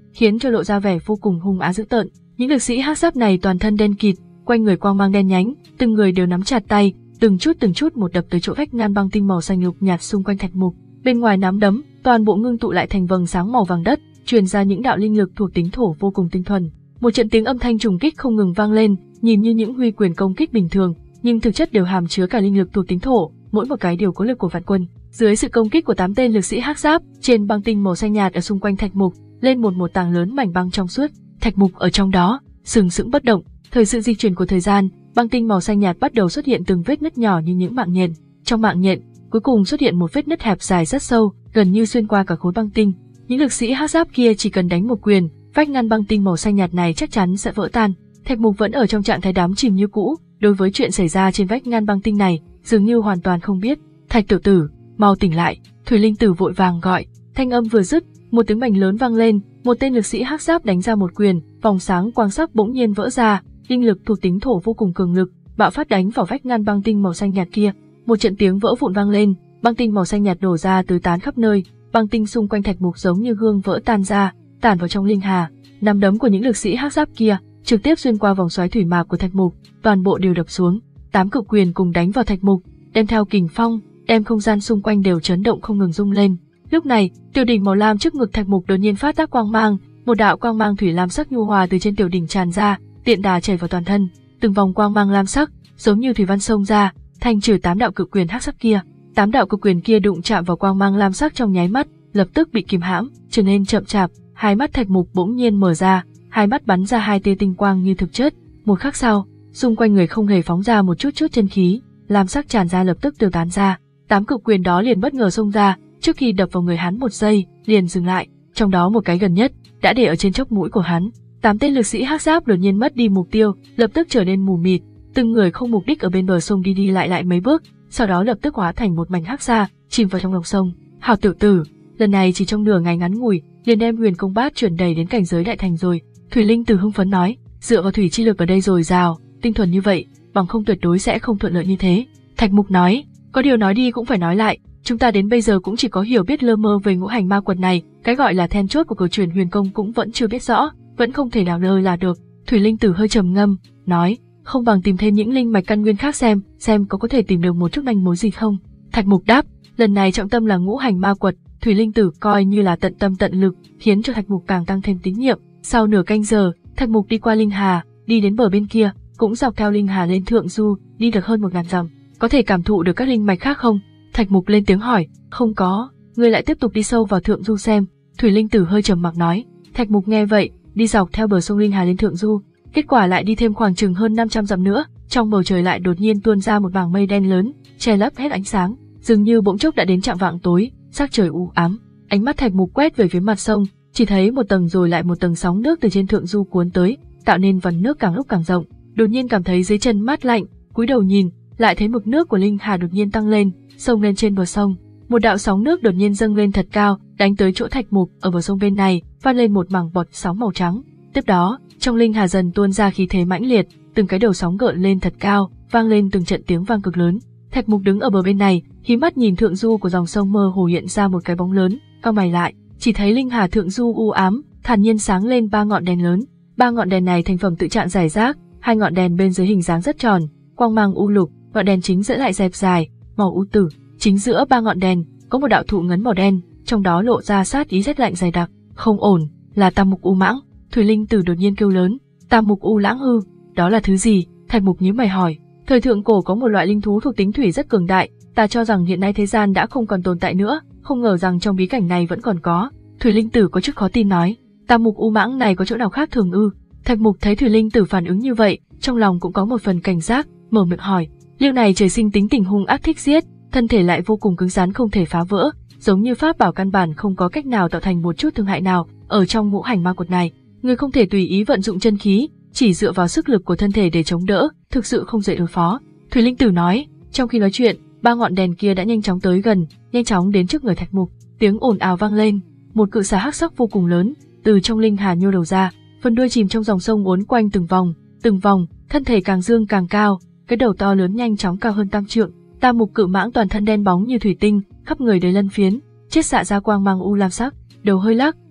khiến cho lộ ra vẻ vô cùng hung ác dữ tợn. Những lực sĩ hắc giáp này toàn thân đen kịt, quanh người quang mang đen nhánh, từng người đều nắm chặt tay, từng chút từng chút một đập tới chỗ vách ngăn băng tinh màu xanh lục nhạt xung quanh Thạch Mục. Bên ngoài nắm đấm, toàn bộ ngưng tụ lại thành vầng sáng màu vàng đất, truyền ra những đạo linh lực thuộc tính thổ vô cùng tinh thuần. Một trận tiếng âm thanh trùng kích không ngừng vang lên, nhìn như những huy quyền công kích bình thường, nhưng thực chất đều hàm chứa cả linh lực thuộc tính thổ, mỗi một cái đều có lực của vạn quân. Dưới sự công kích của tám tên lực sĩ hắc giáp, trên băng tinh màu xanh nhạt ở xung quanh Thạch Mục, lên một một tảng lớn mảnh băng trong suốt. Thạch Mục ở trong đó, sừng sững bất động. Thời sự di chuyển của thời gian, băng tinh màu xanh nhạt bắt đầu xuất hiện từng vết nứt nhỏ như những mạng nhện. Trong mạng nhện, cuối cùng xuất hiện một vết nứt hẹp dài rất sâu, gần như xuyên qua cả khối băng tinh. Những lực sĩ hắc giáp kia chỉ cần đánh một quyền, vách ngăn băng tinh màu xanh nhạt này chắc chắn sẽ vỡ tan. Thạch Mục vẫn ở trong trạng thái đắm chìm như cũ, đối với chuyện xảy ra trên vách ngăn băng tinh này, dường như hoàn toàn không biết. Thạch tiểu tử, mau tỉnh lại! Thủy Linh Tử vội vàng gọi. Thanh âm vừa dứt, một tiếng bành lớn vang lên, một tên lực sĩ hắc giáp đánh ra một quyền, vòng sáng quang sắc bỗng nhiên vỡ ra, linh lực thuộc tính thổ vô cùng cường lực, bạo phát đánh vào vách ngăn băng tinh màu xanh nhạt kia. Một trận tiếng vỡ vụn vang lên, băng tinh màu xanh nhạt đổ ra tứ tán khắp nơi, băng tinh xung quanh Thạch Mục giống như gương vỡ tan ra, tản vào trong linh hà. Nắm đấm của những lực sĩ hắc giáp kia trực tiếp xuyên qua vòng xoáy thủy mạc của Thạch Mục, toàn bộ đều đập xuống. Tám cự quyền cùng đánh vào Thạch Mục, đem theo kình phong, đem không gian xung quanh đều chấn động không ngừng rung lên. Lúc này, tiểu đỉnh màu lam trước ngực Thạch Mục đột nhiên phát tác quang mang, một đạo quang mang thủy lam sắc nhu hòa từ trên tiểu đỉnh tràn ra, tiện đà chảy vào toàn thân, từng vòng quang mang lam sắc, giống như thủy văn sông ra, thanh trừ tám đạo cự quyền hắc sắc kia. Tám đạo cự quyền kia đụng chạm vào quang mang lam sắc trong nháy mắt, lập tức bị kìm hãm, trở nên chậm chạp. Hai mắt Thạch Mục bỗng nhiên mở ra, hai mắt bắn ra hai tia tinh quang như thực chất. Một khắc sau, xung quanh người không hề phóng ra một chút chút chân khí, lam sắc tràn ra lập tức tiêu tán ra. Tám cự quyền đó liền bất ngờ xông ra, trước khi đập vào người hắn một giây, liền dừng lại. Trong đó một cái gần nhất đã để ở trên chóp mũi của hắn. Tám tên lực sĩ hắc giáp đột nhiên mất đi mục tiêu, lập tức trở nên mù mịt, từng người không mục đích ở bên bờ sông đi đi lại lại mấy bước, sau đó lập tức hóa thành một mảnh hắc xa, chìm vào trong lòng sông. Hảo tiểu tử, lần này chỉ trong nửa ngày ngắn ngủi, liền đem huyền công bát chuyển đầy đến cảnh giới đại thành rồi. Thủy Linh Tử hưng phấn nói, dựa vào thủy chi lực ở đây dồi dào, tinh thuần như vậy, bằng không tuyệt đối sẽ không thuận lợi như thế. Thạch Mục nói, có điều nói đi cũng phải nói lại, chúng ta đến bây giờ cũng chỉ có hiểu biết lơ mơ về ngũ hành ma quật này, cái gọi là then chốt của cửu truyền huyền công cũng vẫn chưa biết rõ, vẫn không thể nào lơ là được. Thủy Linh Tử hơi trầm ngâm, nói, không bằng tìm thêm những linh mạch căn nguyên khác xem, xem có có thể tìm được một chút manh mối gì không. Thạch Mục đáp, lần này trọng tâm là ngũ hành ma quật, Thủy Linh Tử coi như là tận tâm tận lực, khiến cho Thạch Mục càng tăng thêm tín nhiệm. Sau nửa canh giờ, Thạch Mục đi qua linh hà, đi đến bờ bên kia, cũng dọc theo linh hà lên thượng du, đi được hơn một ngàn dặm. Có thể cảm thụ được các linh mạch khác không? Thạch Mục lên tiếng hỏi. Không có. Ngươi lại tiếp tục đi sâu vào thượng du xem. Thủy Linh Tử hơi trầm mặc nói. Thạch Mục nghe vậy, đi dọc theo bờ sông linh hà lên thượng du, kết quả lại đi thêm khoảng chừng hơn năm trăm dặm nữa, trong bầu trời lại đột nhiên tuôn ra một mảng mây đen lớn, che lấp hết ánh sáng, dường như bỗng chốc đã đến chạng vạng tối, sắc trời u ám. Ánh mắt Thạch Mục quét về phía mặt sông, chỉ thấy một tầng rồi lại một tầng sóng nước từ trên thượng du cuốn tới, tạo nên vần nước càng lúc càng rộng. Đột nhiên cảm thấy dưới chân mát lạnh, cúi đầu nhìn, lại thấy mực nước của linh hà đột nhiên tăng lên, xông lên trên bờ sông. Một đạo sóng nước đột nhiên dâng lên thật cao, đánh tới chỗ Thạch Mục ở bờ sông bên này, phát lên một mảng bọt sóng màu trắng. Tiếp đó, trong linh hà dần tuôn ra khí thế mãnh liệt, từng cái đầu sóng gợn lên thật cao, vang lên từng trận tiếng vang cực lớn. Thạch Mục đứng ở bờ bên này, hí mắt nhìn thượng du của dòng sông mơ hồ hiện ra một cái bóng lớn, cau mày lại, chỉ thấy linh hà thượng du u ám, thản nhiên sáng lên ba ngọn đèn lớn. Ba ngọn đèn này thành phẩm tự trạng rải rác, hai ngọn đèn bên dưới hình dáng rất tròn, quang mang u lục, ngọn đèn chính giữa lại dẹp dài, màu u tử. Chính giữa ba ngọn đèn có một đạo thụ ngấn màu đen, trong đó lộ ra sát ý rét lạnh dày đặc. Không ổn, là Tam Mục U Mãng. Thủy Linh Tử đột nhiên kêu lớn. Tam Mục U Lãng ư? Đó là thứ gì? Thạch Mục nhíu mày hỏi. Thời thượng cổ có một loại linh thú thuộc tính thủy rất cường đại, ta cho rằng hiện nay thế gian đã không còn tồn tại nữa, không ngờ rằng trong bí cảnh này vẫn còn có. Thủy Linh Tử có chút khó tin nói. Tam Mục U Mãng này có chỗ nào khác thường ư? Thạch Mục thấy Thủy Linh Tử phản ứng như vậy, trong lòng cũng có một phần cảnh giác, mở miệng hỏi. Liêu này trời sinh tính tình hung ác thích giết, thân thể lại vô cùng cứng rắn không thể phá vỡ, giống như pháp bảo căn bản không có cách nào tạo thành một chút thương hại nào. Ở trong ngũ hành ma quật này, người không thể tùy ý vận dụng chân khí, chỉ dựa vào sức lực của thân thể để chống đỡ, thực sự không dễ đối phó. Thủy Linh Tử nói. Trong khi nói chuyện, ba ngọn đèn kia đã nhanh chóng tới gần, nhanh chóng đến trước người Thạch Mục. Tiếng ồn ào vang lên, một cự xà hắc sắc vô cùng lớn từ trong linh hà nhô đầu ra, phần đuôi chìm trong dòng sông uốn quanh từng vòng, từng vòng, thân thể càng dương càng cao, cái đầu to lớn nhanh chóng cao hơn tam trượng. Tam Mục cự mãng toàn thân đen bóng như thủy tinh, khắp người đầy lân phiến, chiết xạ ra quang mang u lam sắc, đầu hơi lắc,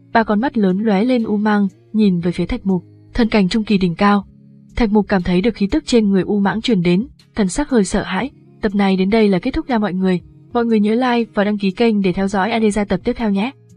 ba con mắt lớn lóe lên u mang, nhìn về phía Thạch Mục, thân cảnh trung kỳ đỉnh cao. Thạch Mục cảm thấy được khí tức trên người U Mãng truyền đến, thần sắc hơi sợ hãi. Tập này đến đây là kết thúc nha mọi người. Mọi người nhớ like và đăng ký kênh để theo dõi Adesa tập tiếp theo nhé.